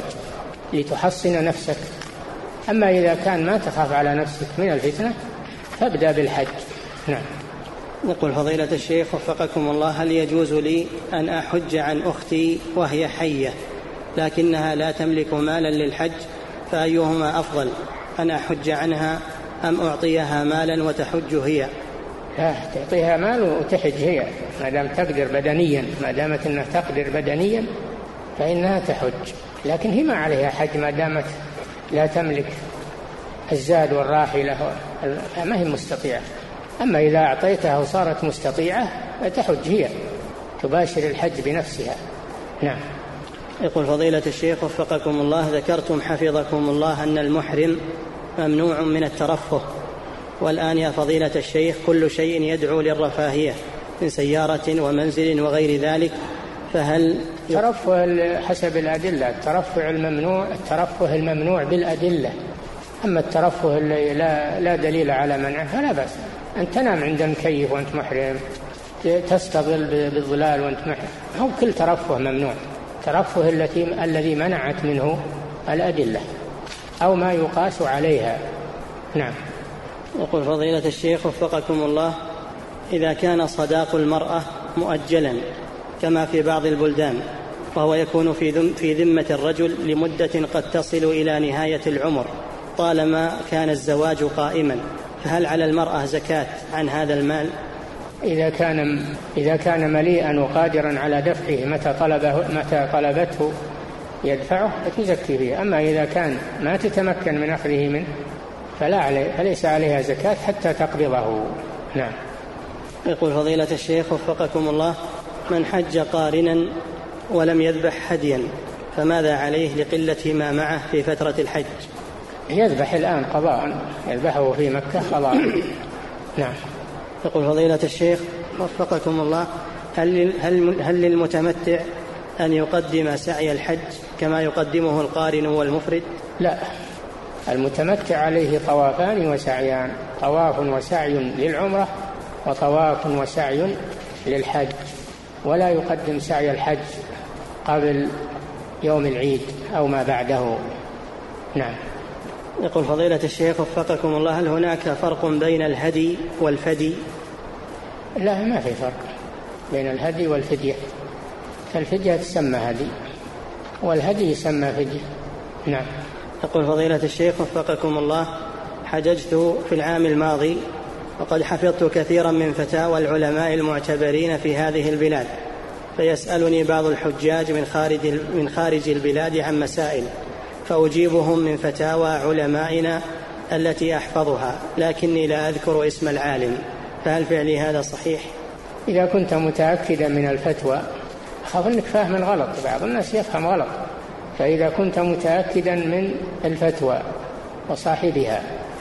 لتحصن نفسك. أما إذا كان ما تخاف على نفسك من الفتنة فابدأ بالحج. نعم. يقول: فضيلة الشيخ وفقكم الله، هل يجوز لي أن أحج عن أختي وهي حية لكنها لا تملك مالا للحج، فأيهما أفضل، أن أحج عنها أم أعطيها مالا وتحج هي؟ لا، تعطيها مال وتحج هي ما دام تقدر بدنيا، ما دامت أنها تقدر بدنيا فإنها تحج، لكن هي ما عليها حج ما دامت لا تملك الزاد والراحلة ما هي مستطيعة. أما إذا أعطيتها وصارت مستطيعة فتحج هي، تباشر الحج بنفسها. نعم. يقول: فضيلة الشيخ وفقكم الله، ذكرتم حفظكم الله أن المحرم ممنوع من الترفه، والآن يا فضيلة الشيخ كل شيء يدعو للرفاهية من سيارة ومنزل وغير ذلك، فهل ترفه حسب الأدلة؟ الترفه الممنوع الترفه الممنوع بالأدلة، أما الترفه اللي لا, لا دليل على منعه فلا بأس. أن تنام عند المكيف وأنت محرم، تستظل بالظلال وأنت محرم، هو كل ترفه ممنوع. الترفه التي الذي منعت منه الأدلة أو ما يقاس عليها. نعم. يقول: فضيلة الشيخ وفقكم الله، إذا كان صداق المرأة مؤجلا كما في بعض البلدان وهو يكون في ذمة الرجل لمدة قد تصل إلى نهاية العمر طالما كان الزواج قائما، فهل على المرأة زكاة عن هذا المال؟ إذا كان إذا كان مليئا وقادرا على دفعه متى طلبه متى طلبته يدفعه فتزكي فيه. أما إذا كان ما تتمكن من أخذه منه فلا عليه فليس عليها زكاة حتى تقبضه. نعم. يقول: فضيلة الشيخ وفقكم الله، من حج قارنا ولم يذبح هديا فماذا عليه لقلة ما معه في فترة الحج؟ يذبح الآن قضاء، يذبحه في مكة قضاء. نعم. يقول: فضيلة الشيخ وفقكم الله، هل, هل, هل للمتمتع أن يقدم سعي الحج كما يقدمه القارن والمفرد؟ لا، المتمتع عليه طوافان وسعيان، طواف وسعي للعمرة وطواف وسعي للحج، ولا يقدم سعي الحج قبل يوم العيد أو ما بعده. نعم. يقول: فضيلة الشيخ وفقكم الله، هل هناك فرق بين الهدي والفدي؟ لا، ما في فرق بين الهدي والفدية، فالفدية تسمى هدي والهدي يسمى فدية. نعم. يقول: فضيلة الشيخ وفقكم الله، حججت في العام الماضي وقد حفظت كثيرا من فتاوى العلماء المعتبرين في هذه البلاد، فيسألني بعض الحجاج من خارج من خارج البلاد عن مسائل فأجيبهم من فتاوى علمائنا التي أحفظها، لكني لا أذكر اسم العالم، فهل فعلي هذا صحيح؟ إذا كنت متأكدا من الفتوى، أخاف أنك فاهم غلط، بعض الناس يفهم غلط، فإذا كنت متأكدا من الفتوى وصاحبها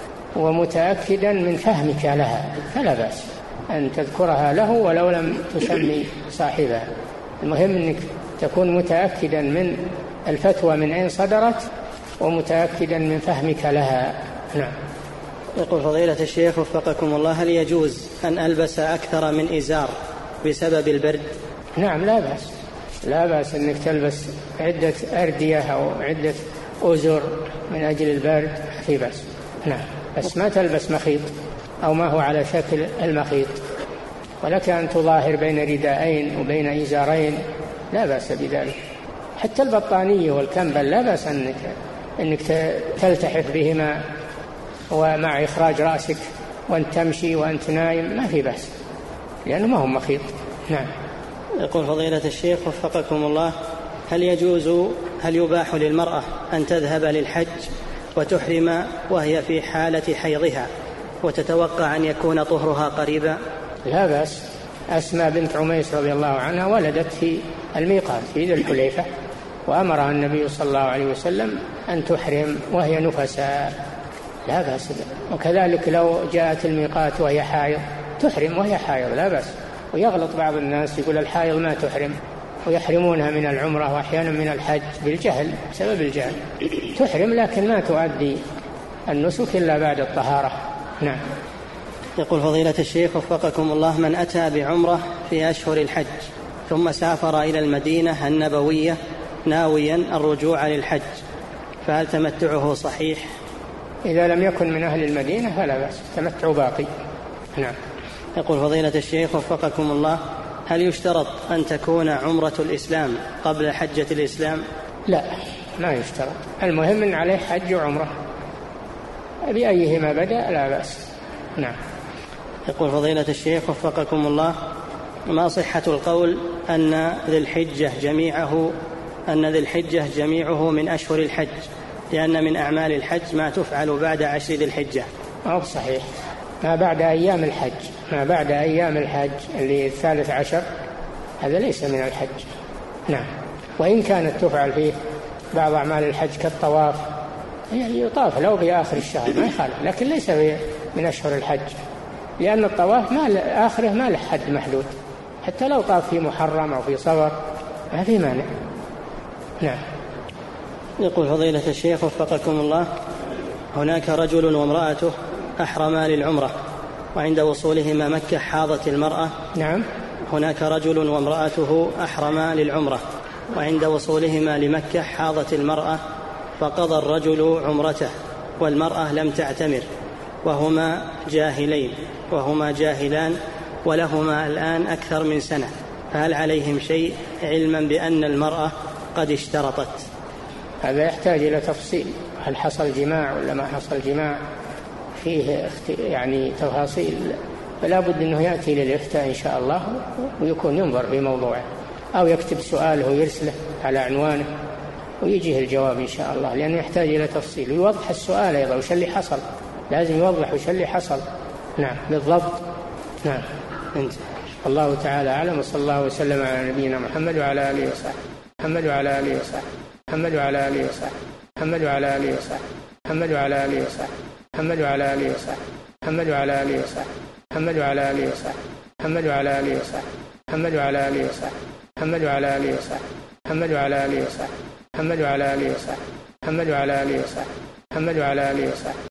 ومتأكدا من فهمك لها فلا بأس أن تذكرها له ولو لم تسمي صاحبها. المهم أنك تكون متأكدا من الفتوى من أين صدرت ومتأكدا من فهمك لها. نعم. يقول: فضيلة الشيخ وفقكم الله، هل يجوز أن ألبس أكثر من إزار بسبب البرد؟ نعم، لا بأس، لا بأس أنك تلبس عدة أردية أو عدة أزر من أجل البرد، في بأس. نعم، بس ما تلبس مخيط أو ما هو على شكل المخيط. ولك أن تظاهر بين رداءين وبين إزارين لا بأس بذلك. حتى البطانية والكمبل لا بأس أنك, أنك تلتحف بهما ومع إخراج رأسك وأنت تمشي وأنت نايم ما في بأس، لأنه ما هو مخيط. نعم. يقول فضيلة الشيخ وفقكم الله: هل يجوز هل يباح للمرأة أن تذهب للحج وتحرم وهي في حالة حيضها وتتوقع أن يكون طهرها قريبا؟ لا بأس. أسماء بنت عميس رضي الله عنها ولدت في الميقات في ذي الحليفة، وأمرها النبي صلى الله عليه وسلم أن تحرم وهي نفساء، لا بأس. وكذلك لو جاءت الميقات وهي حائض تحرم وهي حائض، لا بأس. ويغلط بعض الناس يقول الحائض ما تحرم، ويحرمونها من العمرة وأحيانا من الحج بالجهل، بسبب الجهل. تحرم لكن ما تؤدي النسك إلا بعد الطهارة. نعم. يقول فضيلة الشيخ وفقكم الله: من أتى بعمرة في أشهر الحج ثم سافر إلى المدينة النبوية ناويا الرجوع للحج، فهل تمتعه صحيح؟ إذا لم يكن من أهل المدينة فلا بأس، تمتع باقي. نعم. يقول فضيلة الشيخ وفقكم الله: هل يشترط أن تكون عمرة الإسلام قبل حجة الإسلام؟ لا، ما يشترط. المهم أن عليه حج وعمرة، بأيهما بدأ لا بأس. نعم. يقول فضيلة الشيخ وفقكم الله: ما صحة القول أن ذي الحجة جميعه أن ذي الحجة جميعه من أشهر الحج، لأن من أعمال الحج ما تفعل بعد عشر ذي الحجة؟ أو صحيح، ما بعد أيام الحج، ما بعد أيام الحج اللي الثالث عشر هذا ليس من الحج. نعم. وإن كانت تفعل فيه بعض أعمال الحج كالطواف، يعني يطاف لو في آخر الشهر ما يخالف، لكن ليس من أشهر الحج، لأن الطواف ما آخره ما له حد محدود، حتى لو طاف في محرم أو في صغر ما في مانع. نعم. يقول فضيلة الشيخ وفقكم الله: هناك رجل وامرأته أحرما للعمرة، وعند وصولهما مكة حاضت المرأة. نعم. هناك رجل وامرأته أحرما للعمرة، وعند وصولهما لمكة حاضت المرأة، فقضى الرجل عمرته والمرأة لم تعتمر، وهما جاهلين وهما جاهلان ولهما الآن أكثر من سنة، فهل عليهم شيء علما بأن المرأة قد اشترطت؟ هذا يحتاج إلى تفصيل، هل حصل جماع ولا ما حصل جماع، فيه يعني تفاصيل، فلا بد أنه يأتي للإفتاء إن شاء الله ويكون ينظر في موضوعه، أو يكتب سؤاله ويرسله على عنوانه ويجيه الجواب إن شاء الله، لأنه يحتاج إلى تفصيل ويوضح السؤال أيضا وش اللي حصل، لازم يوضح وش اللي حصل. نعم بالضبط. نعم. انت الله تعالى أعلم، وصلى الله وسلم على نبينا محمد وعلى آله وصحبه محمد وعلى آله وصحبه محمد وعلى آله وصحبه محمد وعلى آله وصحبه محمد وعلى آله وصحبه محمد وعلى آله وصحبه محمد وعلى آله وصحبه محمد وعلى آله وصحبه محمد وعلى آله وصحبه محمد وعلى آله وصحبه محمد وعلى آله وصحبه محمد وعلى آله وصحبه محمد وعلى آله وصحبه محمد وعلى آله وصحبه محمد وعلى آله وصحبه